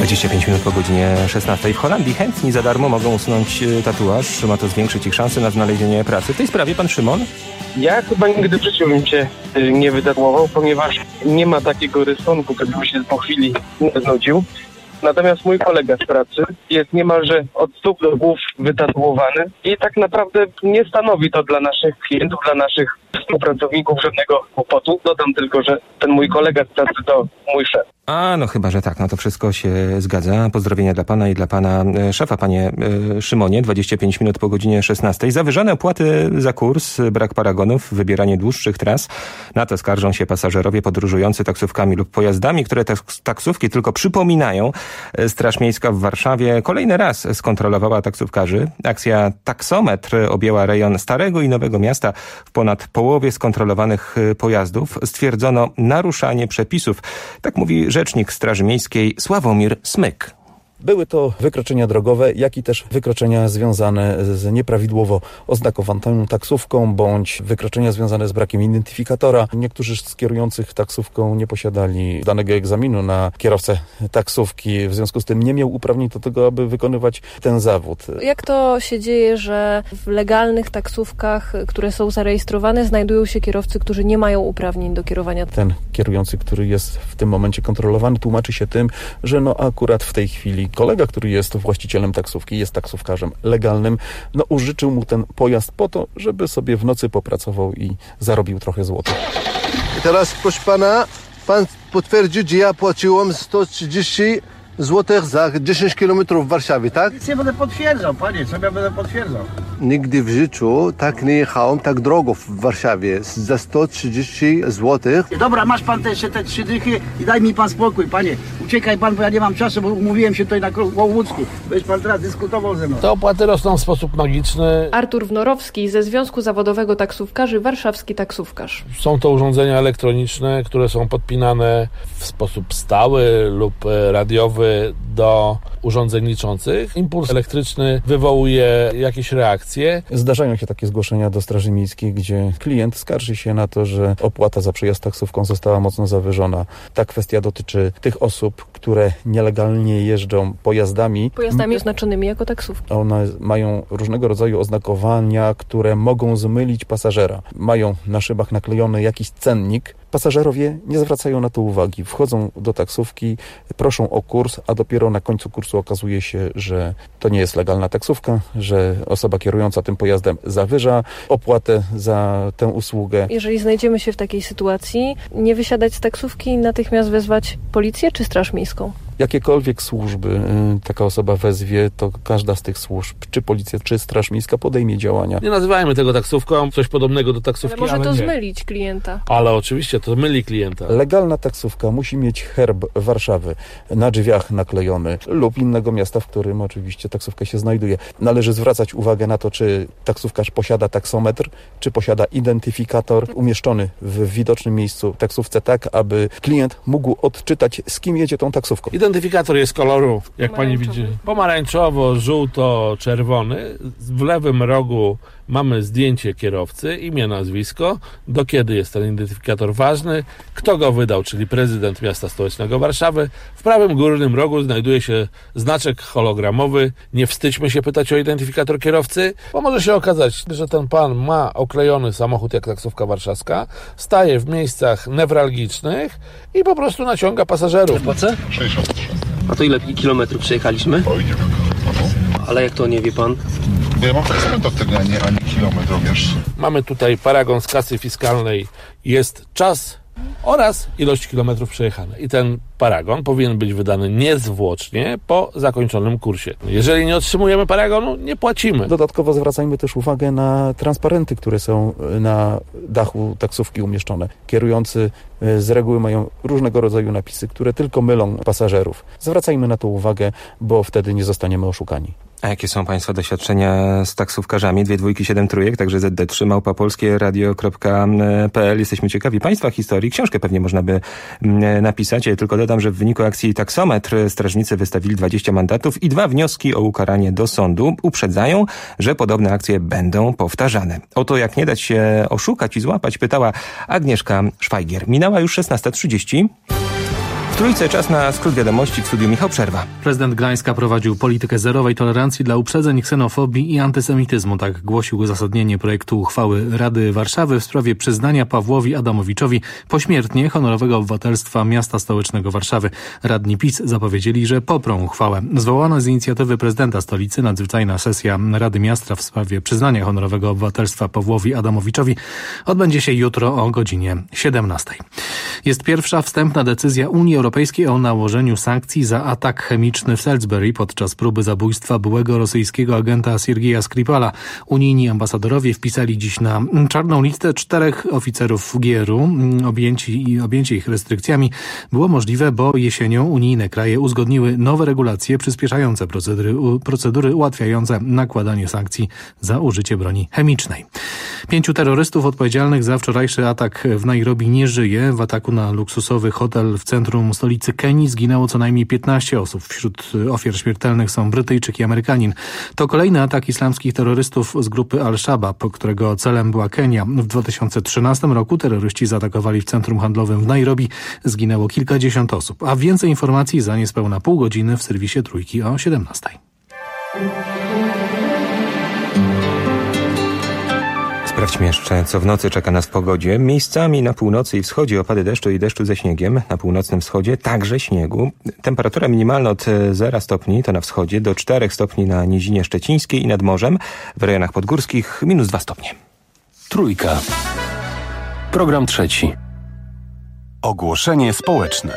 dwadzieścia pięć minut po godzinie szesnastej. W Holandii chętni za darmo mogą usunąć tatuaż. Ma to zwiększyć ich szanse na znalezienie pracy. W tej sprawie pan Szymon? Ja chyba nigdy w życiu bym się nie wytatuował, ponieważ nie ma takiego rysunku, który by się po chwili nie znudził. Natomiast mój kolega z pracy jest niemalże od stóp do głów wytatuowany i tak naprawdę nie stanowi to dla naszych klientów, dla naszych współpracowników żadnego kłopotu. Dodam tylko, że ten mój kolega z pracy to mój szef. A, no chyba, że tak. No to wszystko się zgadza. Pozdrowienia dla pana i dla pana e, szefa, panie e, Szymonie. dwadzieścia pięć minut po godzinie szesnastej. Zawyżone opłaty za kurs, brak paragonów, wybieranie dłuższych tras. Na to skarżą się pasażerowie podróżujący taksówkami lub pojazdami, które taks- taksówki tylko przypominają. Straż Miejska w Warszawie kolejny raz skontrolowała taksówkarzy. Akcja Taksometr objęła rejon Starego i Nowego Miasta. W ponad połowie skontrolowanych pojazdów stwierdzono naruszanie przepisów. Tak mówi rzecznik Straży Miejskiej Sławomir Smyk. Były to wykroczenia drogowe, jak i też wykroczenia związane z nieprawidłowo oznakowaną taksówką, bądź wykroczenia związane z brakiem identyfikatora. Niektórzy z kierujących taksówką nie posiadali danego egzaminu na kierowcę taksówki, w związku z tym nie miał uprawnień do tego, aby wykonywać ten zawód. Jak to się dzieje, że w legalnych taksówkach, które są zarejestrowane, znajdują się kierowcy, którzy nie mają uprawnień do kierowania? Ten kierujący, który jest w tym momencie kontrolowany, tłumaczy się tym, że no akurat w tej chwili kolega, który jest właścicielem taksówki, jest taksówkarzem legalnym, no użyczył mu ten pojazd po to, żeby sobie w nocy popracował i zarobił trochę złotych. I teraz, proszę pana, pan potwierdził, że ja płaciłem sto trzydzieści złotych za dziesięć kilometrów w Warszawie, tak? Nic nie będę potwierdzał, panie, co ja będę potwierdzał? Nigdy w życiu tak nie jechałem tak drogo w Warszawie, za sto trzydzieści złotych. Dobra, masz pan te, jeszcze te trzy dychy i daj mi pan spokój, panie. Uciekaj pan, bo ja nie mam czasu, bo umówiłem się tutaj na Łowódzku. Będziesz pan teraz dyskutował ze mną. Te opłaty rosną w sposób magiczny. Artur Wnorowski ze Związku Zawodowego Taksówkarzy, warszawski taksówkarz. Są to urządzenia elektroniczne, które są podpinane w sposób stały lub radiowy do urządzeń liczących. Impuls elektryczny wywołuje jakieś reakcje. Zdarzają się takie zgłoszenia do Straży Miejskiej, gdzie klient skarży się na to, że opłata za przejazd taksówką została mocno zawyżona. Ta kwestia dotyczy tych osób, które nielegalnie jeżdżą pojazdami. Pojazdami oznaczonymi jako taksówki. One mają różnego rodzaju oznakowania, które mogą zmylić pasażera. Mają na szybach naklejony jakiś cennik. Pasażerowie nie zwracają na to uwagi. Wchodzą do taksówki, proszą o kurs, a dopiero na końcu kursu okazuje się, że to nie jest legalna taksówka, że osoba kierująca tym pojazdem zawyża opłatę za tę usługę. Jeżeli znajdziemy się w takiej sytuacji, nie wysiadać z taksówki i natychmiast wezwać policję czy Straż Miejską? Jakiekolwiek służby taka osoba wezwie, to każda z tych służb, czy policja, czy Straż Miejska podejmie działania. Nie nazywajmy tego taksówką, coś podobnego do taksówki, ale może ale to nie. zmylić klienta. Ale oczywiście to myli klienta. Legalna taksówka musi mieć herb Warszawy na drzwiach naklejony lub innego miasta, w którym oczywiście taksówka się znajduje. Należy zwracać uwagę na to, czy taksówkarz posiada taksometr, czy posiada identyfikator umieszczony w widocznym miejscu w taksówce, tak aby klient mógł odczytać, z kim jedzie tą taksówką. Identyfikator jest koloru, jak pani widzi, pomarańczowo, żółto, czerwony. W lewym rogu mamy zdjęcie kierowcy, imię, nazwisko, do kiedy jest ten identyfikator ważny, kto go wydał, czyli prezydent miasta stołecznego Warszawy. W prawym górnym rogu znajduje się znaczek hologramowy. Nie wstydźmy się pytać o identyfikator kierowcy, bo może się okazać, że ten pan ma oklejony samochód jak taksówka warszawska, staje w miejscach newralgicznych i po prostu naciąga pasażerów. Płacę? sześćdziesiąt. A to ile kilometrów przejechaliśmy? Oj, nie wiem. Ale jak to nie wie pan? Ja mam taksometr wtedy, a nie ani kilometr, wiesz. Mamy tutaj paragon z kasy fiskalnej. Jest czas oraz ilość kilometrów przejechane. I ten paragon powinien być wydany niezwłocznie po zakończonym kursie. Jeżeli nie otrzymujemy paragonu, nie płacimy. Dodatkowo zwracajmy też uwagę na transparenty, które są na dachu taksówki umieszczone. Kierujący z reguły mają różnego rodzaju napisy, które tylko mylą pasażerów. Zwracajmy na to uwagę, bo wtedy nie zostaniemy oszukani. A jakie są państwa doświadczenia z taksówkarzami? Dwie dwójki, siedem trójek, także zet de trzy małpa polskie radio kropka pe el. Jesteśmy ciekawi państwa historii. Książkę pewnie można by napisać. Ja tylko dodam, że w wyniku akcji Taksometr strażnicy wystawili dwadzieścia mandatów i dwa wnioski o ukaranie do sądu. Uprzedzają, że podobne akcje będą powtarzane. O to, jak nie dać się oszukać i złapać, pytała Agnieszka Szwajgier. Minęła już szesnasta trzydzieści. W Trójce czas na skrót wiadomości, w studiu Michał Przerwa. Prezydent Gdańska prowadził politykę zerowej tolerancji dla uprzedzeń, ksenofobii i antysemityzmu. Tak głosił uzasadnienie projektu uchwały Rady Warszawy w sprawie przyznania Pawłowi Adamowiczowi pośmiertnie honorowego obywatelstwa miasta stołecznego Warszawy. Radni PiS zapowiedzieli, że poprą uchwałę. Zwołana z inicjatywy prezydenta stolicy nadzwyczajna sesja Rady Miasta w sprawie przyznania honorowego obywatelstwa Pawłowi Adamowiczowi odbędzie się jutro o godzinie siedemnastej. Jest pierwsza wstępna decyzja Unii Europejskiej o nałożeniu sankcji za atak chemiczny w Salisbury podczas próby zabójstwa byłego rosyjskiego agenta Siergieja Skripala. Unijni ambasadorowie wpisali dziś na czarną listę czterech oficerów G R U. Objęci i objęcie ich restrykcjami było możliwe, bo jesienią unijne kraje uzgodniły nowe regulacje przyspieszające procedury, procedury ułatwiające nakładanie sankcji za użycie broni chemicznej. Pięciu terrorystów odpowiedzialnych za wczorajszy atak w Nairobi nie żyje. W ataku na luksusowy hotel w centrum stolicy Kenii zginęło co najmniej piętnaście osób. Wśród ofiar śmiertelnych są Brytyjczyk i Amerykanin. To kolejny atak islamskich terrorystów z grupy Al-Shabaab, którego celem była Kenia. W dwa tysiące trzynastym roku terroryści zaatakowali w centrum handlowym w Nairobi. Zginęło kilkadziesiąt osób. A więcej informacji za niespełna pół godziny w serwisie Trójki o siedemnastej. Sprawdźmy jeszcze, co w nocy czeka nas w pogodzie. Miejscami na północy i wschodzie opady deszczu i deszczu ze śniegiem. Na północnym wschodzie także śniegu. Temperatura minimalna od zera stopni, to na wschodzie, do czterech stopni na Nizinie Szczecińskiej i nad morzem. W rejonach podgórskich minus dwa stopnie. Trójka. Program trzeci. Ogłoszenie społeczne.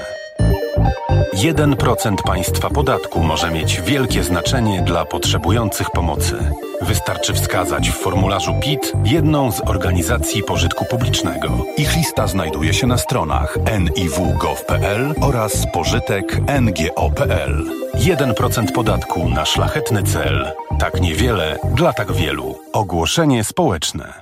jeden procent państwa podatku może mieć wielkie znaczenie dla potrzebujących pomocy. Wystarczy wskazać w formularzu P I T jedną z organizacji pożytku publicznego. Ich lista znajduje się na stronach en i w kropka gov kropka pe el oraz pożytek kropka en ge o kropka pe el. jeden procent podatku na szlachetny cel. Tak niewiele dla tak wielu. Ogłoszenie społeczne.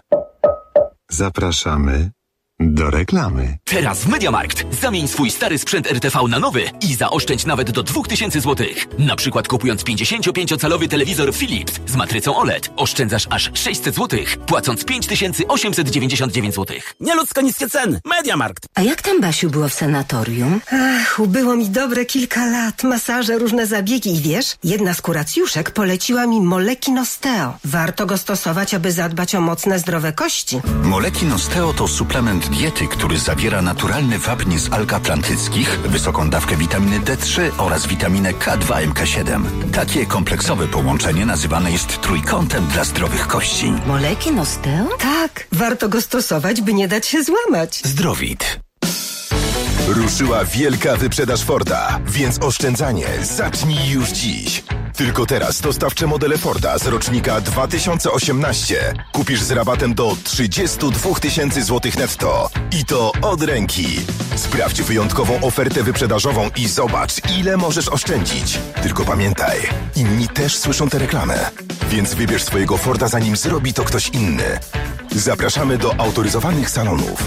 Zapraszamy do reklamy. Teraz w MediaMarkt zamień swój stary sprzęt R T V na nowy i zaoszczędź nawet do dwa tysiące złotych. Na przykład kupując pięćdziesięciopięciocalowy telewizor Philips z matrycą O L E D oszczędzasz aż sześćset złotych, płacąc pięć tysięcy osiemset dziewięćdziesiąt dziewięć złotych. Nieludzko niskie ceny. MediaMarkt. A jak tam, Basiu, było w sanatorium? Ach, ubyło mi dobre kilka lat. Masaże, różne zabiegi i wiesz, jedna z kuracjuszek poleciła mi Molekin Osteo. Warto go stosować, aby zadbać o mocne, zdrowe kości. Molekin Osteo to suplement diety, który zawiera naturalny wapń z alg atlantyckich, wysoką dawkę witaminy D trzy oraz witaminę K dwa M K siedem. Takie kompleksowe połączenie nazywane jest trójkątem dla zdrowych kości. Molekin Osteo? Tak, warto go stosować, by nie dać się złamać. Zdrowit. Ruszyła wielka wyprzedaż Forda, więc oszczędzanie zacznij już dziś. Tylko teraz dostawcze modele Forda z rocznika dwa tysiące osiemnaście kupisz z rabatem do trzydzieści dwa tysiące złotych netto. I to od ręki. Sprawdź wyjątkową ofertę wyprzedażową i zobacz, ile możesz oszczędzić. Tylko pamiętaj, inni też słyszą tę reklamę. Więc wybierz swojego Forda, zanim zrobi to ktoś inny. Zapraszamy do autoryzowanych salonów.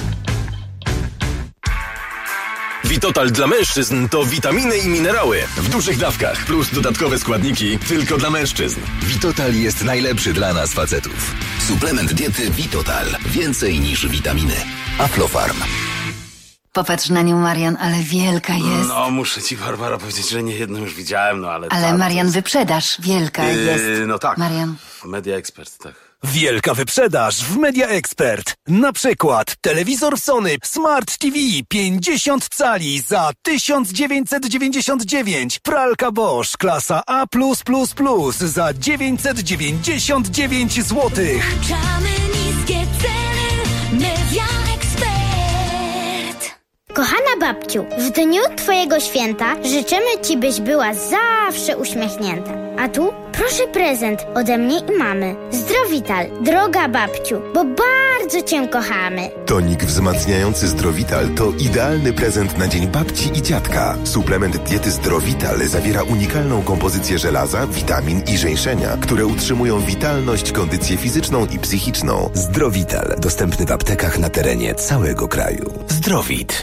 Vitotal dla mężczyzn to witaminy i minerały w dużych dawkach plus dodatkowe składniki tylko dla mężczyzn. Vitotal jest najlepszy dla nas facetów. Suplement diety Vitotal. Więcej niż witaminy. Aflofarm. Popatrz na nią, Marian, ale wielka jest. No, muszę ci, Barbara, powiedzieć, że nie jedną już widziałem, no ale... Ale ta, Marian, jest... wyprzedaż, wielka yy, jest. No tak. Marian. Media Expert, tak. Wielka wyprzedaż w Media Expert. Na przykład telewizor Sony Smart T V pięćdziesiąt cali za tysiąc dziewięćset dziewięćdziesiąt dziewięć. Pralka Bosch klasa A plus plus plus za dziewięćset dziewięćdziesiąt dziewięć złotych. Niskie ceny. Media Expert. Kochana babciu, w dniu twojego święta życzymy ci, byś była zawsze uśmiechnięta. A tu proszę prezent ode mnie i mamy. Zdrowital, droga babciu, bo bardzo cię kochamy. Tonik wzmacniający Zdrowital to idealny prezent na dzień babci i dziadka. Suplement diety Zdrowital zawiera unikalną kompozycję żelaza, witamin i żeńszenia, które utrzymują witalność, kondycję fizyczną i psychiczną. Zdrowital. Dostępny w aptekach na terenie całego kraju. Zdrowit.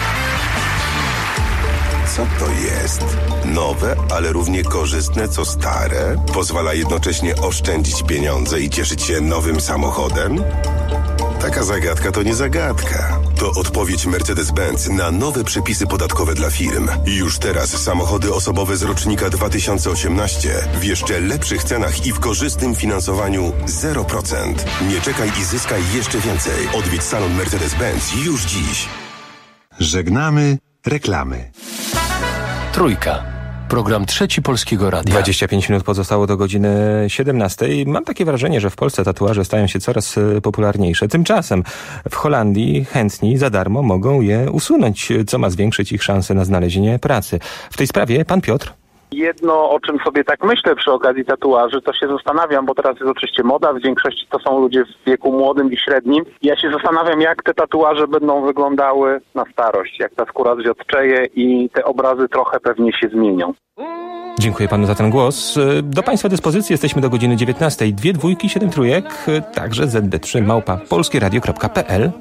Co to jest? Nowe, ale równie korzystne co stare? Pozwala jednocześnie oszczędzić pieniądze i cieszyć się nowym samochodem? Taka zagadka to nie zagadka. To odpowiedź Mercedes-Benz na nowe przepisy podatkowe dla firm. Już teraz samochody osobowe z rocznika dwa tysiące osiemnaście w jeszcze lepszych cenach i w korzystnym finansowaniu zero procent. Nie czekaj i zyskaj jeszcze więcej. Odwiedź salon Mercedes-Benz już dziś. Żegnamy reklamy. Trójka. Program Trzeci Polskiego Radia. dwadzieścia pięć minut pozostało do godziny siedemnastej. Mam takie wrażenie, że w Polsce tatuaże stają się coraz popularniejsze. Tymczasem w Holandii chętni za darmo mogą je usunąć, co ma zwiększyć ich szanse na znalezienie pracy. W tej sprawie pan Piotr. Jedno, o czym sobie tak myślę przy okazji tatuaży, to się zastanawiam, bo teraz jest oczywiście moda, w większości to są ludzie w wieku młodym i średnim. Ja się zastanawiam, jak te tatuaże będą wyglądały na starość, jak ta skóra zwiotczeje i te obrazy trochę pewnie się zmienią. Dziękuję panu za ten głos. Do państwa dyspozycji jesteśmy do godziny dziewiętnastej. Dwie dwójki, siedem trójek, także zet de trzy małpa polskieradio kropka pe el.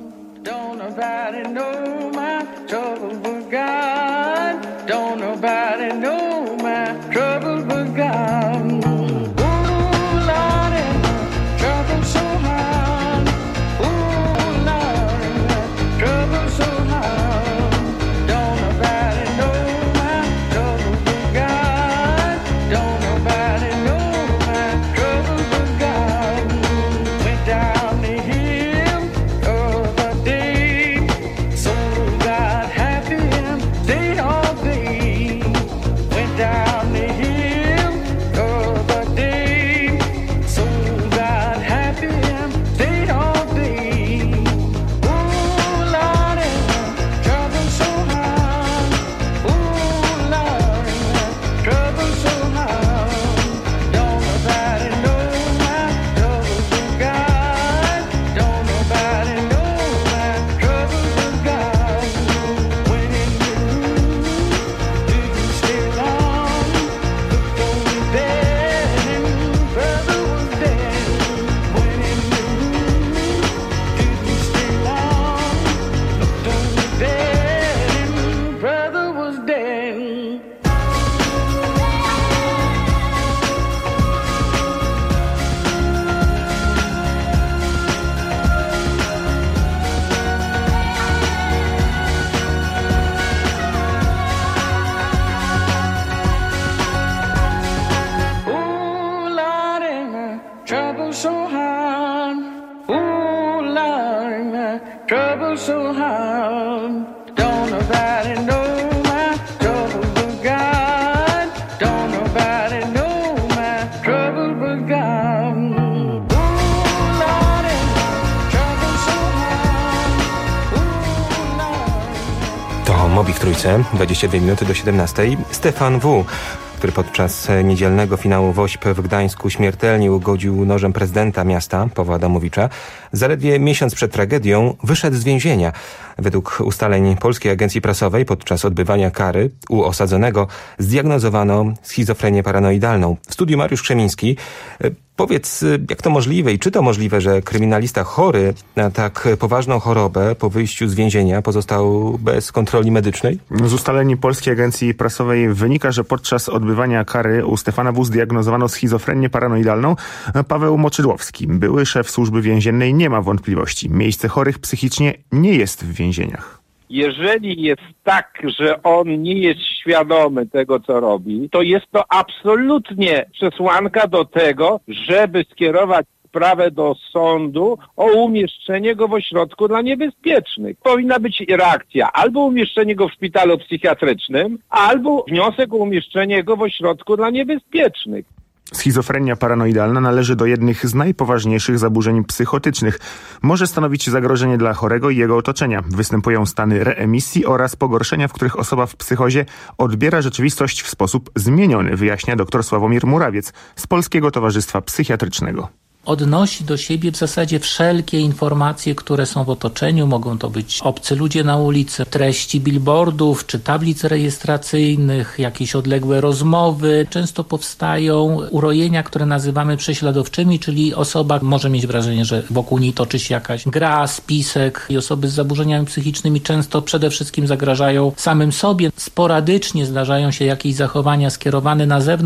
Mobi w Trójce, dwadzieścia dwie minuty do siedemnastej. Stefan W., który podczas niedzielnego finału WOŚP w Gdańsku śmiertelnie ugodził nożem prezydenta miasta, Pawła Adamowicza, zaledwie miesiąc przed tragedią wyszedł z więzienia. Według ustaleń Polskiej Agencji Prasowej podczas odbywania kary u osadzonego zdiagnozowano schizofrenię paranoidalną. W studiu Mariusz Krzemiński. Powiedz, jak to możliwe i czy to możliwe, że kryminalista chory na tak poważną chorobę po wyjściu z więzienia pozostał bez kontroli medycznej? Z ustaleń Polskiej Agencji Prasowej wynika, że podczas odbywania kary u Stefana W. zdiagnozowano schizofrenię paranoidalną. Paweł Moczydłowski, były szef służby więziennej, nie ma wątpliwości. Miejsce chorych psychicznie nie jest w więzieniach. Jeżeli jest tak, że on nie jest świadomy tego, co robi, to jest to absolutnie przesłanka do tego, żeby skierować sprawę do sądu o umieszczenie go w ośrodku dla niebezpiecznych. Powinna być reakcja albo umieszczenie go w szpitalu psychiatrycznym, albo wniosek o umieszczenie go w ośrodku dla niebezpiecznych. Schizofrenia paranoidalna należy do jednych z najpoważniejszych zaburzeń psychotycznych. Może stanowić zagrożenie dla chorego i jego otoczenia. Występują stany reemisji oraz pogorszenia, w których osoba w psychozie odbiera rzeczywistość w sposób zmieniony, wyjaśnia dr Sławomir Murawiec z Polskiego Towarzystwa Psychiatrycznego. Odnosi do siebie w zasadzie wszelkie informacje, które są w otoczeniu. Mogą to być obcy ludzie na ulicy, treści billboardów czy tablic rejestracyjnych, jakieś odległe rozmowy. Często powstają urojenia, które nazywamy prześladowczymi, czyli osoba może mieć wrażenie, że wokół niej toczy się jakaś gra, spisek i osoby z zaburzeniami psychicznymi często przede wszystkim zagrażają samym sobie. Sporadycznie zdarzają się jakieś zachowania skierowane na zewnątrz.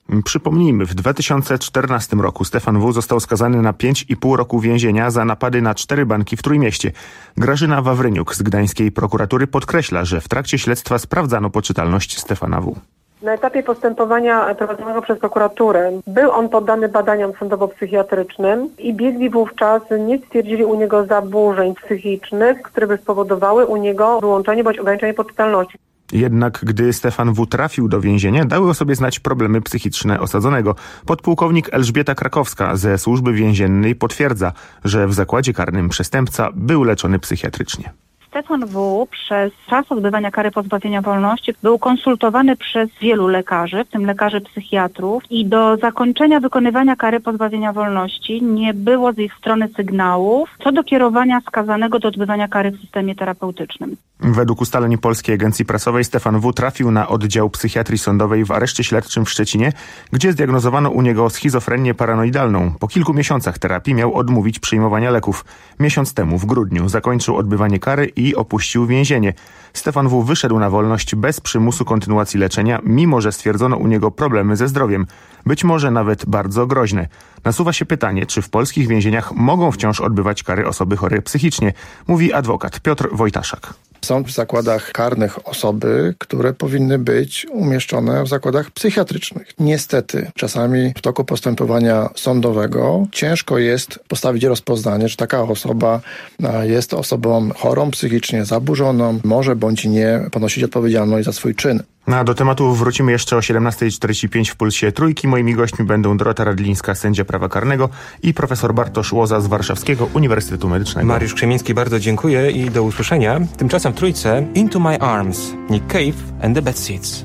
Przypomnijmy, w dwa tysiące czternastym roku Stefan W. został skazany na pięć i pół roku więzienia za napady na cztery banki w Trójmieście. Grażyna Wawryniuk z gdańskiej prokuratury podkreśla, że w trakcie śledztwa sprawdzano poczytalność Stefana W. Na etapie postępowania prowadzonego przez prokuraturę był on poddany badaniom sądowo-psychiatrycznym i biegli wówczas nie stwierdzili u niego zaburzeń psychicznych, które by spowodowały u niego wyłączenie bądź ograniczenie poczytalności. Jednak gdy Stefan W. trafił do więzienia, dały o sobie znać problemy psychiczne osadzonego. Podpułkownik Elżbieta Krakowska ze służby więziennej potwierdza, że w zakładzie karnym przestępca był leczony psychiatrycznie. Stefan W. przez czas odbywania kary pozbawienia wolności był konsultowany przez wielu lekarzy, w tym lekarzy psychiatrów, i do zakończenia wykonywania kary pozbawienia wolności nie było z ich strony sygnałów co do kierowania skazanego do odbywania kary w systemie terapeutycznym. Według ustaleń Polskiej Agencji Prasowej Stefan W. trafił na oddział psychiatrii sądowej w areszcie śledczym w Szczecinie, gdzie zdiagnozowano u niego schizofrenię paranoidalną. Po kilku miesiącach terapii miał odmówić przyjmowania leków. Miesiąc temu, w grudniu, zakończył odbywanie kary i opuścił więzienie. Stefan W. wyszedł na wolność bez przymusu kontynuacji leczenia, mimo że stwierdzono u niego problemy ze zdrowiem. Być może nawet bardzo groźne. Nasuwa się pytanie, czy w polskich więzieniach mogą wciąż odbywać kary osoby chore psychicznie, mówi adwokat Piotr Wojtaszak. Są w zakładach karnych osoby, które powinny być umieszczone w zakładach psychiatrycznych. Niestety, czasami w toku postępowania sądowego ciężko jest postawić rozpoznanie, czy taka osoba jest osobą chorą psychicznie, zaburzoną, może bądź nie ponosić odpowiedzialność za swój czyn. A do tematu wrócimy jeszcze o siedemnasta czterdzieści pięć w Pulsie Trójki. Moimi gośćmi będą Dorota Radlińska, sędzia prawa karnego, i profesor Bartosz Łoza z Warszawskiego Uniwersytetu Medycznego. Mariusz Krzemiński, bardzo dziękuję i do usłyszenia. Tymczasem w Trójce Into My Arms, Nick Cave and the Bad Seeds.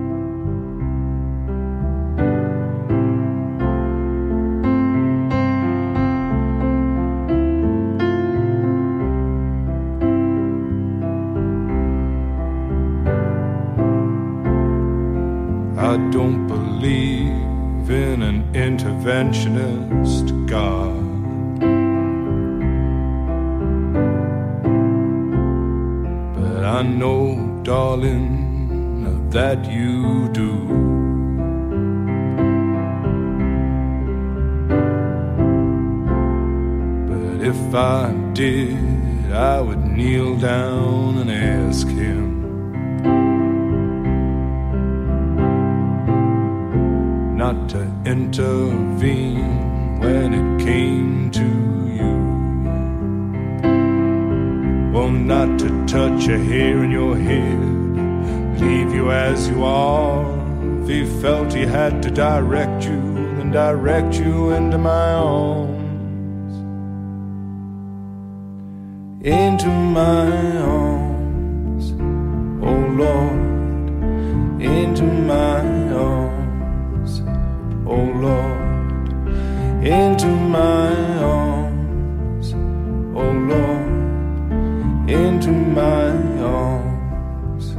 I don't believe in an interventionist God. But I know, darling, that you do. But if I did, I would kneel down and ask him not to intervene when it came to you. Well, not to touch a hair in your head, leave you as you are. If he felt he had to direct you, then direct you into my arms. Into my arms, oh Lord, into my arms. Oh Lord, into my arms. Oh Lord, into my arms.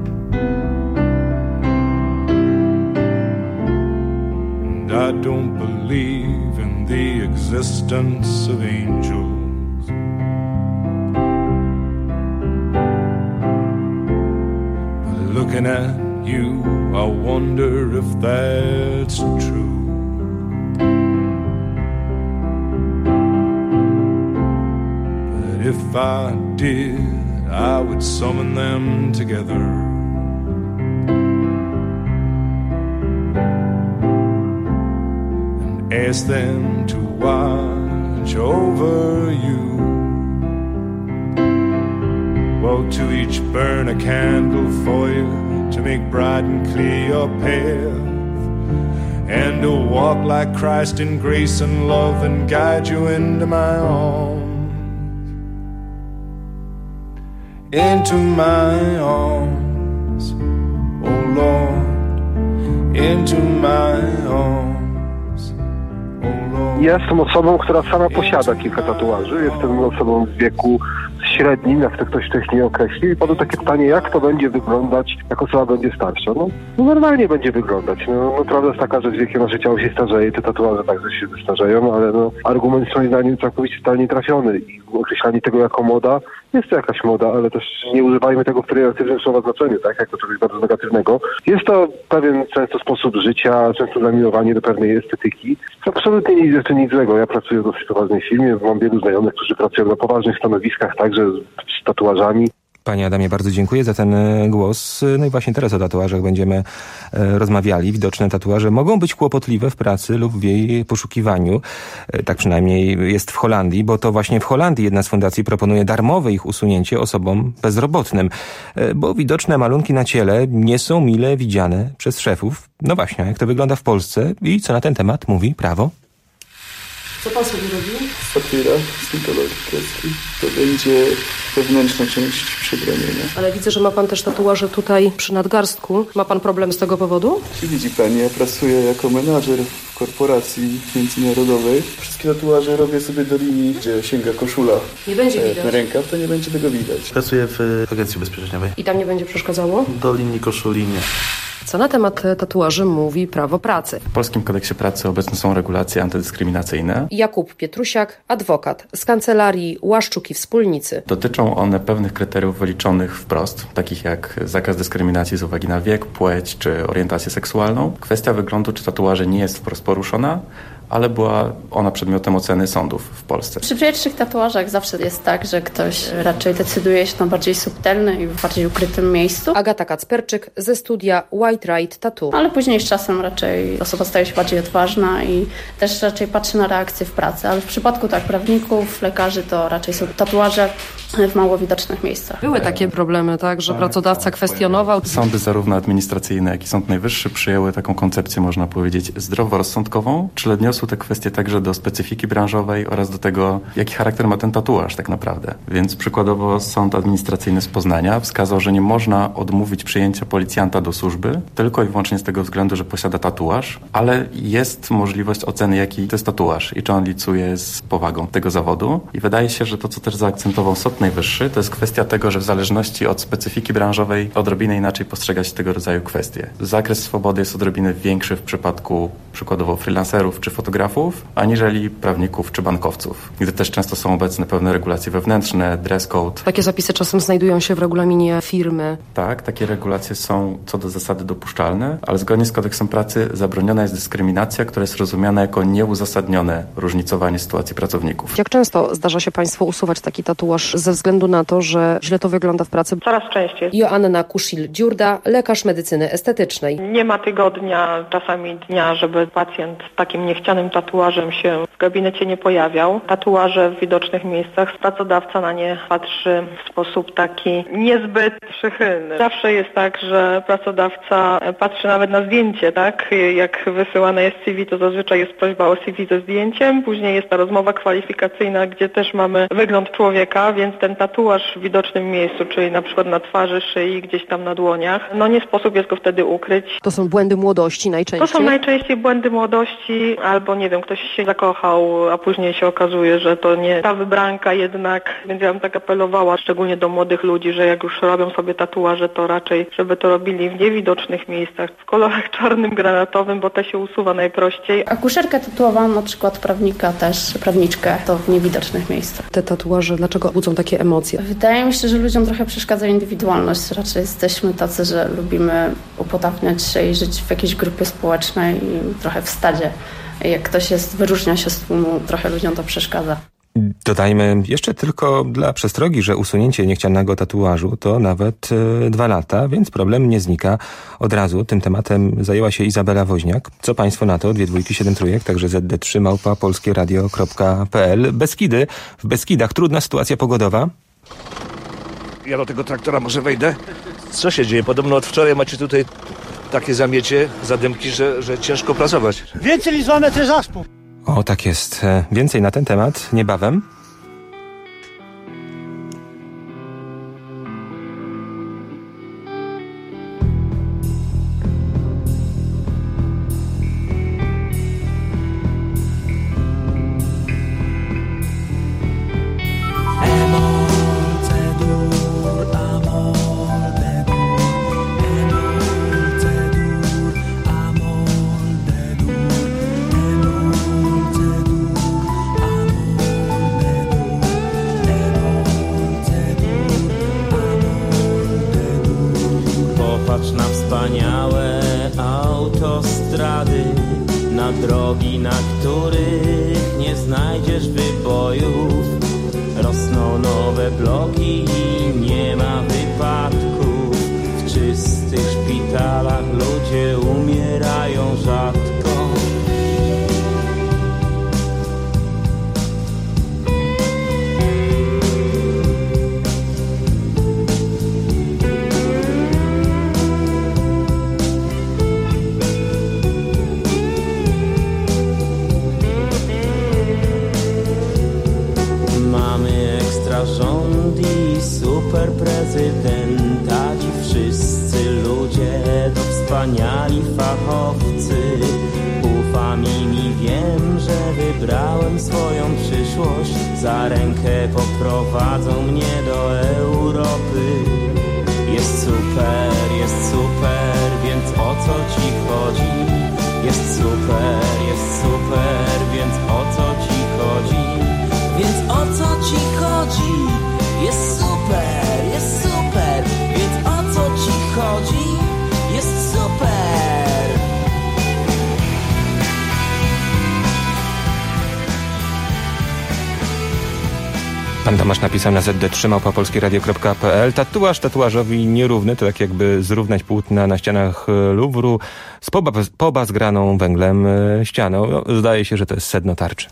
And I don't believe in the existence of angels. But looking at you, I wonder if that's true. But if I did, I would summon them together and ask them to watch over you. Well, to each burn a candle for you, to make bright and clear your path, and to walk like Christ in grace and love and guide you into my arms. Into my arms, oh Lord, into my arms, oh Lord. Ja jestem osobą, która sama posiada kilka tatuaży. Jestem osobą w wieku średnim, jak to ktoś wcześniej określił, i padło takie pytanie, jak to będzie wyglądać, jak osoba będzie starsza. No, no normalnie będzie wyglądać. No, no prawda jest taka, że z wiekiem nasze ciało się starzeje, te tatuaże także się starzeją, ale no, argument jest moim zdaniem całkowicie totalnie trafiony i określanie tego jako moda Jest to jakaś moda, ale też nie używajmy tego w pejoratywnym słowa znaczeniu, tak, jako czegoś bardzo negatywnego. Jest to pewien często sposób życia, często zamiłowanie do pewnej estetyki. Absolutnie nic jeszcze nic złego. Ja pracuję w dosyć poważnej firmie, mam wielu znajomych, którzy pracują na poważnych stanowiskach, także z tatuażami. Panie Adamie, bardzo dziękuję za ten głos. No i właśnie teraz o tatuażach będziemy e, rozmawiali. Widoczne tatuaże mogą być kłopotliwe w pracy lub w jej poszukiwaniu. E, tak przynajmniej jest w Holandii, bo to właśnie w Holandii jedna z fundacji proponuje darmowe ich usunięcie osobom bezrobotnym, e, bo widoczne malunki na ciele nie są mile widziane przez szefów. No właśnie, jak to wygląda w Polsce i co na ten temat mówi prawo? Co pan sobie robi? Satyra z mitologii greckiej. To będzie wewnętrzna część przebranienia. Ale widzę, że ma pan też tatuaże tutaj przy nadgarstku. Ma pan problem z tego powodu? Widzi pani, ja pracuję jako menadżer w korporacji międzynarodowej. Wszystkie tatuaże robię sobie do linii, gdzie sięga koszula. Nie będzie widać. Na rękaw to nie będzie tego widać. Pracuję w agencji ubezpieczeniowej. I tam nie będzie przeszkadzało? Do linii koszuli nie. Co na temat tatuaży mówi prawo pracy? W Polskim Kodeksie Pracy obecne są regulacje antydyskryminacyjne. Jakub Pietrusiak, adwokat z kancelarii Łaszczuk i Wspólnicy. Dotyczą one pewnych kryteriów wyliczonych wprost, takich jak zakaz dyskryminacji z uwagi na wiek, płeć czy orientację seksualną. Kwestia wyglądu czy tatuaży nie jest wprost poruszona, ale była ona przedmiotem oceny sądów w Polsce. Przy pierwszych tatuażach zawsze jest tak, że ktoś raczej decyduje się na bardziej subtelne i w bardziej ukrytym miejscu. Agata Kacperczyk ze studia White Rite Tattoo. Ale później z czasem raczej osoba staje się bardziej odważna i też raczej patrzy na reakcje w pracy. Ale w przypadku tak prawników, lekarzy to raczej są tatuaże w mało widocznych miejscach. Były takie problemy, tak, że pracodawca kwestionował. Sądy zarówno administracyjne, jak i Sąd Najwyższy przyjęły taką koncepcję, można powiedzieć, zdroworozsądkową, czyli odniosły te kwestie także do specyfiki branżowej oraz do tego, jaki charakter ma ten tatuaż tak naprawdę. Więc przykładowo Sąd Administracyjny z Poznania wskazał, że nie można odmówić przyjęcia policjanta do służby tylko i wyłącznie z tego względu, że posiada tatuaż, ale jest możliwość oceny, jaki to jest tatuaż i czy on licuje z powagą tego zawodu. I wydaje się, że to, co też zaakcentował Sąd Najwyższy, to jest kwestia tego, że w zależności od specyfiki branżowej odrobinę inaczej postrzega się tego rodzaju kwestie. Zakres swobody jest odrobinę większy w przypadku przykładowo freelancerów czy fotografów, aniżeli prawników czy bankowców, gdy też często są obecne pewne regulacje wewnętrzne, dress code. Takie zapisy czasem znajdują się w regulaminie firmy. Tak, takie regulacje są co do zasady dopuszczalne, ale zgodnie z kodeksem pracy zabroniona jest dyskryminacja, która jest rozumiana jako nieuzasadnione różnicowanie sytuacji pracowników. Jak często zdarza się Państwu usuwać taki tatuaż ze względu na to, że źle to wygląda w pracy? Coraz częściej. Joanna Kuszil-Dziurda, lekarz medycyny estetycznej. Nie ma tygodnia, czasami dnia, żeby pacjent z takim niechcianym tatuażem się w gabinecie nie pojawiał. Tatuaże w widocznych miejscach, pracodawca na nie patrzy w sposób taki niezbyt przychylny. Zawsze jest tak, że pracodawca patrzy nawet na zdjęcie, tak? Jak wysyłane jest C V, to zazwyczaj jest prośba o C V ze zdjęciem, później jest ta rozmowa kwalifikacyjna, gdzie też mamy wygląd człowieka, więc ten tatuaż w widocznym miejscu, czyli na przykład na twarzy, szyi, gdzieś tam na dłoniach, no nie sposób jest go wtedy ukryć. To są błędy młodości najczęściej? To są najczęściej błędy młodości, albo nie wiem, ktoś się zakochał, a później się okazuje, że to nie ta wybranka jednak, więc ja bym tak apelowała, szczególnie do młodych ludzi, że jak już robią sobie tatuaże, to raczej, żeby to robili w niewidocznych miejscach, w kolorach czarnym, granatowym, bo te się usuwa najprościej. Akuszerkę tatuowałam, na przykład prawnika też, prawniczkę, to w niewidocznych miejscach. Te tatuaże, dlaczego budzą takie emocje? Wydaje mi się, że ludziom trochę przeszkadza indywidualność. Raczej jesteśmy tacy, że lubimy upodabniać się i żyć w jakiejś grupie społecznej i trochę w stadzie. Jak ktoś jest, wyróżnia się z tłumu, trochę ludziom to przeszkadza. Dodajmy jeszcze tylko dla przestrogi, że usunięcie niechcianego tatuażu to nawet e, dwa lata, więc problem nie znika od razu. Tym tematem zajęła się Izabela Woźniak. Co Państwo na to? Dwie dwójki, siedem trójek, także zet de trzy małpa polskieradio kropka pe el. Beskidy. W Beskidach trudna sytuacja pogodowa. Ja do tego traktora może wejdę? Co się dzieje? Podobno od wczoraj macie tutaj takie zamiecie, zadymki, że, że ciężko pracować. Więcej niż dwa metry zaspu. O, tak jest. Więcej na ten temat niebawem. małe autostrady, na drogi, na których nie znajdziesz wybojów. Rosną nowe bloki i nie ma wypadków. W czystych szpitalach ludzie umierają rzadko. Rząd i super prezydenta, ci wszyscy ludzie to wspaniali fachowcy. Ufam im i wiem, że wybrałem swoją przyszłość. Za rękę poprowadzą mnie do Europy. Jest super, jest super, więc o co ci chodzi? Jest super, jest super, więc o co ci chodzi? Więc o co ci chodzi? Jest super, jest super, więc o co ci chodzi? Jest super. Pan Tomasz napisał na zet de trzy małpa polskie radio kropka pe el. Tatuaż tatuażowi nierówny, to tak jakby zrównać płótna na ścianach Luwru z poba, pobazgraną węglem ścianą. No, zdaje się, że to jest sedno tarczy.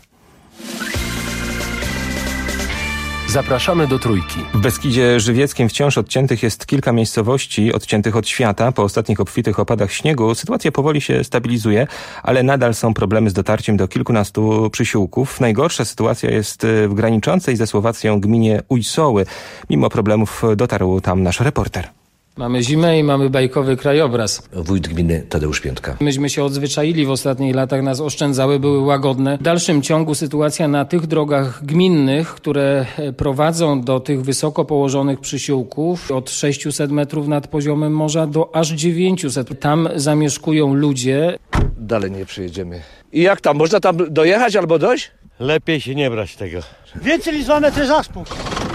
Zapraszamy do Trójki. W Beskidzie Żywieckim wciąż odciętych jest kilka miejscowości, odciętych od świata. Po ostatnich obfitych opadach śniegu sytuacja powoli się stabilizuje, ale nadal są problemy z dotarciem do kilkunastu przysiłków. Najgorsza sytuacja jest w graniczącej ze Słowacją gminie Ujsoły. Mimo problemów dotarł tam nasz reporter. Mamy zimę i mamy bajkowy krajobraz. Wójt gminy Tadeusz Piątka. Myśmy się odzwyczaili w ostatnich latach, nas oszczędzały, były łagodne. W dalszym ciągu sytuacja na tych drogach gminnych, które prowadzą do tych wysoko położonych przysiłków, od sześciuset metrów nad poziomem morza do aż dziewięciuset. Tam zamieszkują ludzie. Dalej nie przyjedziemy. I jak tam? Można tam dojechać albo dojść? Lepiej się nie brać tego. Więcej niż dwa metry zaspu.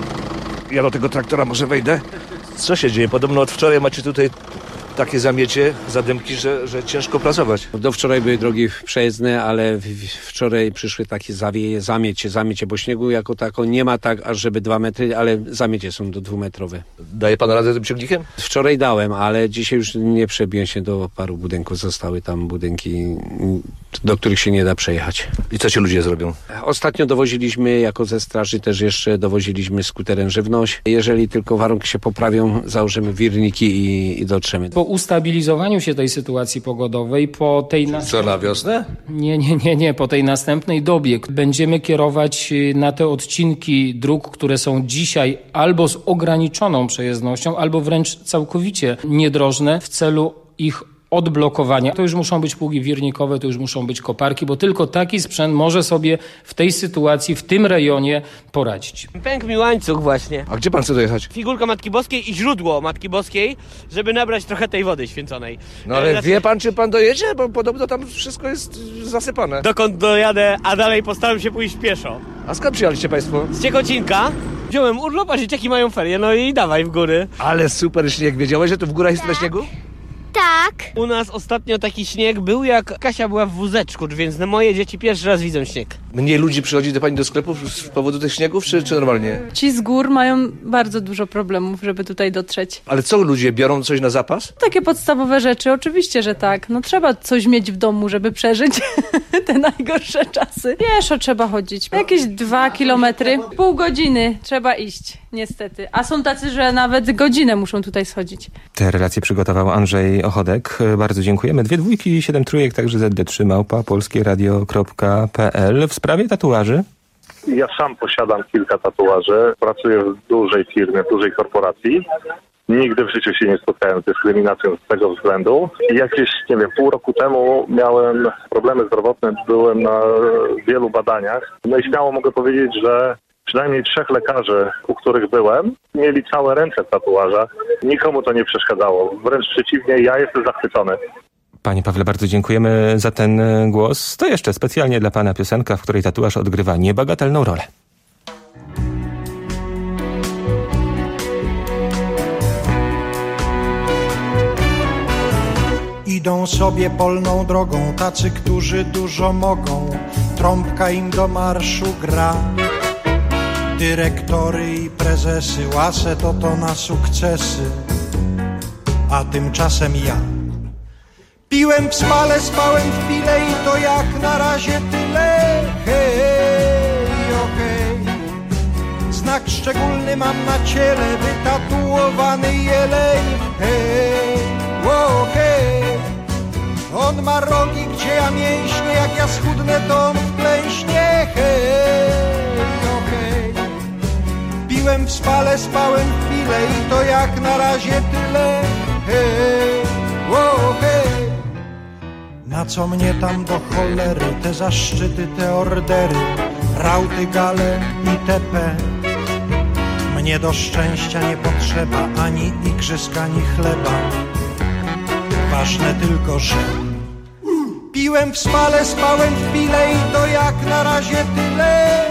Ja do tego traktora może wejdę? Co się dzieje? Podobno od wczoraj macie tutaj takie zamiecie, zadymki, że, że ciężko pracować. Do wczoraj były drogi przejezdne, ale wczoraj przyszły takie zawieje, zamiecie, zamiecie, bo śniegu jako tako nie ma tak, aż żeby dwa metry, ale zamiecie są do dwumetrowe. Daje pan radę tym ciągnikiem? Wczoraj dałem, ale dzisiaj już nie przebiłem się do paru budynków. Zostały tam budynki, do których się nie da przejechać. I co ci ludzie zrobią? Ostatnio dowoziliśmy, jako ze straży też jeszcze dowoziliśmy skuterem żywność. Jeżeli tylko warunki się poprawią, założymy wirniki i, i dotrzemy. Po ustabilizowaniu się tej sytuacji pogodowej, po tej... Nas... Co, na wiosnę? Nie, nie, nie, nie. Po tej następnej dobie będziemy kierować na te odcinki dróg, które są dzisiaj albo z ograniczoną przejezdnością, albo wręcz całkowicie niedrożne w celu ich odblokowania. To już muszą być pługi wirnikowe, to już muszą być koparki, bo tylko taki sprzęt może sobie w tej sytuacji, w tym rejonie poradzić. Pękł mi łańcuch właśnie. A gdzie pan chce dojechać? Figurka Matki Boskiej i źródło Matki Boskiej, żeby nabrać trochę tej wody święconej. No ale znaczy... wie pan, czy pan dojedzie? Bo podobno tam wszystko jest zasypane. Dokąd dojadę, a dalej postaram się pójść pieszo. A skąd przyjechaliście państwo? Z Ciechocinka. Wziąłem urlop, a dzieciaki mają ferie, no i dawaj w góry. Ale super śnieg. Wiedziałeś, że tu w górach jest tyle śniegu? Tak. U nas ostatnio taki śnieg był, jak Kasia była w wózeczku, więc no moje dzieci pierwszy raz widzą śnieg. Mniej ludzi przychodzi do pani do sklepów z powodu tych śniegów, czy, czy normalnie? Ci z gór mają bardzo dużo problemów, żeby tutaj dotrzeć. Ale co ludzie, biorą coś na zapas? Takie podstawowe rzeczy, oczywiście, że tak. No trzeba coś mieć w domu, żeby przeżyć te najgorsze czasy. Pieszo trzeba chodzić. Jakieś dwa kilometry, pół godziny trzeba iść, niestety. A są tacy, że nawet godzinę muszą tutaj schodzić. Te relacje przygotował Andrzej Ochodek. Bardzo dziękujemy. Dwie dwójki i siedem trójek, także zet de trzy małpa polskie radio kropka pe el. W sprawie tatuaży? Ja sam posiadam kilka tatuaży. Pracuję w dużej firmie, w dużej korporacji. Nigdy w życiu się nie spotkałem z dyskryminacją z tego względu. Jakieś, nie wiem, pół roku temu miałem problemy zdrowotne, byłem na wielu badaniach. No i śmiało mogę powiedzieć, że przynajmniej trzech lekarzy, u których byłem, mieli całe ręce w tatuażach. Nikomu to nie przeszkadzało. Wręcz przeciwnie, ja jestem zachwycony. Panie Pawle, bardzo dziękujemy za ten głos. To jeszcze specjalnie dla pana piosenka, w której tatuaż odgrywa niebagatelną rolę. Idą sobie polną drogą tacy, którzy dużo mogą. Trąbka im do marszu gra. Dyrektory i prezesy, łasę to to na sukcesy. A tymczasem ja piłem w smale, spałem w pile i to jak na razie tyle. Hej, okej. Znak szczególny mam na ciele, wytatuowany jeleń. Hej, okej. On ma rogi, gdzie ja mięśnie, jak ja schudnę, to on wklęśnie. Hej, okej. Piłem w spale, spałem w pile i to jak na razie tyle. Hej, okej. Na co mnie tam do cholery, te zaszczyty, te ordery, rauty, gale itp. Mnie do szczęścia nie potrzeba ani igrzysk, ani chleba. Ważne tylko, że piłem w spale, spałem w pile i to jak na razie tyle.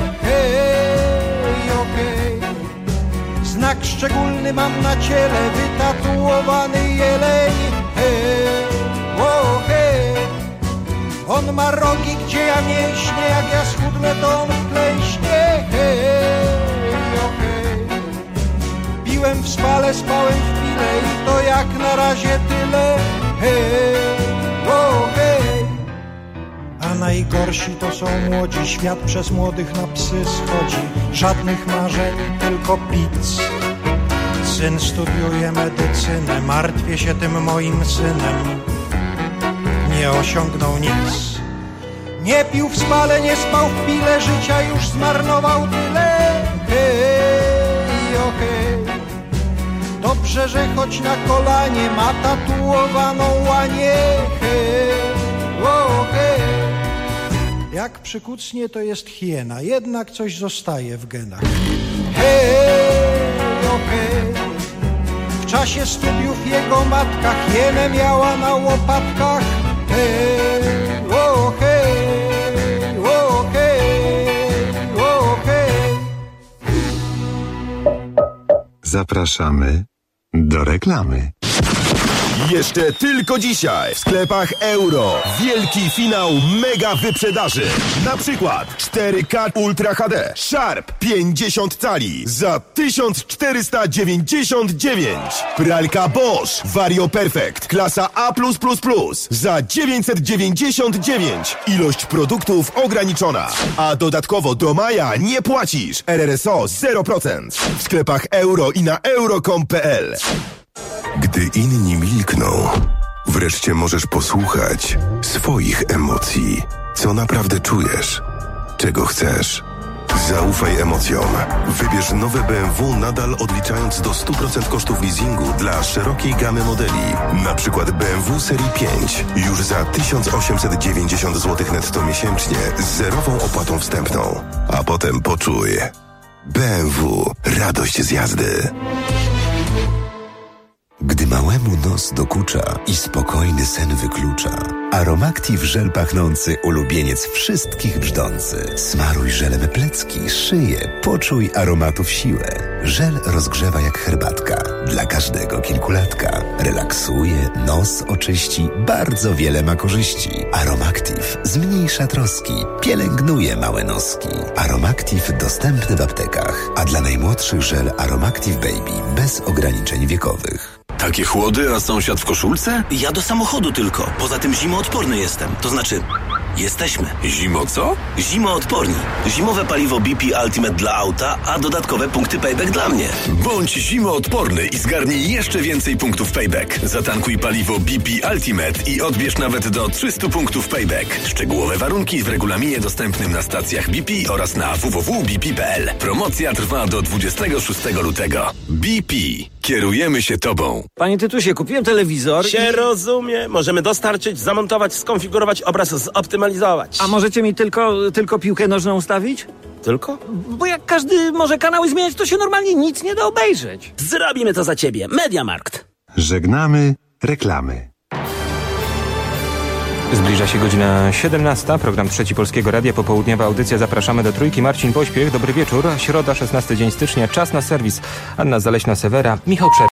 Hej, okej. Znak szczególny mam na ciele, wytatuowany jeleń. Hej, okej. On ma rogi, gdzie ja mięśnie, jak ja schudnę, to on wklęśnie. Hej, okej. Piłem w spale, spałem w pile i to jak na razie tyle. Hej, okej. A najgorsi to są młodzi, świat przez młodych na psy schodzi. Żadnych marzeń, tylko pic. Syn studiuje medycynę, martwię się tym moim synem. Nie osiągnął nic. Nie pił w spale, nie spał w pile, życia już zmarnował tyle. Hej, okej. Dobrze, że choć na kolanie ma tatuowaną łanię. Hej, okej. Jak przykucnie, to jest hiena, jednak coś zostaje w genach. Hej, okej. W czasie studiów jego matka hienę miała na łopatkach. Hej, okej, okej, okej. Zapraszamy do reklamy. Jeszcze tylko dzisiaj w sklepach Euro wielki finał mega wyprzedaży. Na przykład cztery K Ultra H D Sharp pięćdziesiąt cali za tysiąc czterysta dziewięćdziesiąt dziewięć. Pralka Bosch Vario Perfect klasa A plus plus plus za dziewięćset dziewięćdziesiąt dziewięć. Ilość produktów ograniczona. A dodatkowo do maja nie płacisz. R R S O zero procent. W sklepach Euro i na euro kropka com kropka p l. Gdy inni milkną, wreszcie możesz posłuchać swoich emocji. Co naprawdę czujesz? Czego chcesz? Zaufaj emocjom. Wybierz nowe B M W nadal odliczając do stu procent kosztów leasingu dla szerokiej gamy modeli. Na przykład B M W serii pięć już za tysiąc osiemset dziewięćdziesiąt złotych netto miesięcznie z zerową opłatą wstępną. A potem poczuj. B M W. Radość z jazdy. Gdy małemu nos dokucza i spokojny sen wyklucza, Aromactive żel pachnący, ulubieniec wszystkich brzdący. Smaruj żelem plecki, szyję, poczuj aromatów siłę. Żel rozgrzewa jak herbatka, dla każdego kilkulatka. Relaksuje, nos oczyści, bardzo wiele ma korzyści. Aromactive zmniejsza troski, pielęgnuje małe noski. Aromactive dostępny w aptekach, a dla najmłodszych żel Aromactive Baby bez ograniczeń wiekowych. Takie chłody, a sąsiad w koszulce? Ja do samochodu tylko. Poza tym zimoodporny jestem. To znaczy, jesteśmy. Zimo co? Zimoodporni. Zimowe paliwo B P Ultimate dla auta, a dodatkowe punkty payback dla mnie. Bądź zimoodporny i zgarnij jeszcze więcej punktów payback. Zatankuj paliwo B P Ultimate i odbierz nawet do trzystu punktów payback. Szczegółowe warunki w regulaminie dostępnym na stacjach B P oraz na w w w kropka b p kropka p l. Promocja trwa do dwudziestego szóstego lutego. B P. Kierujemy się tobą. Panie Tytusie, kupiłem telewizor się i... rozumie. Możemy dostarczyć, zamontować, skonfigurować obraz, zoptymalizować. A możecie mi tylko, tylko piłkę nożną ustawić? Tylko? Bo jak każdy może kanały zmieniać, to się normalnie nic nie da obejrzeć. Zrobimy to za ciebie. Mediamarkt. Żegnamy reklamy. Zbliża się godzina siedemnasta. Program Trzeci Polskiego Radia. Popołudniowa audycja. Zapraszamy do Trójki. Marcin Pośpiech. Dobry wieczór. Środa, szesnasty dzień stycznia. Czas na serwis. Anna Zaleśna-Sewera. Michał Przerw.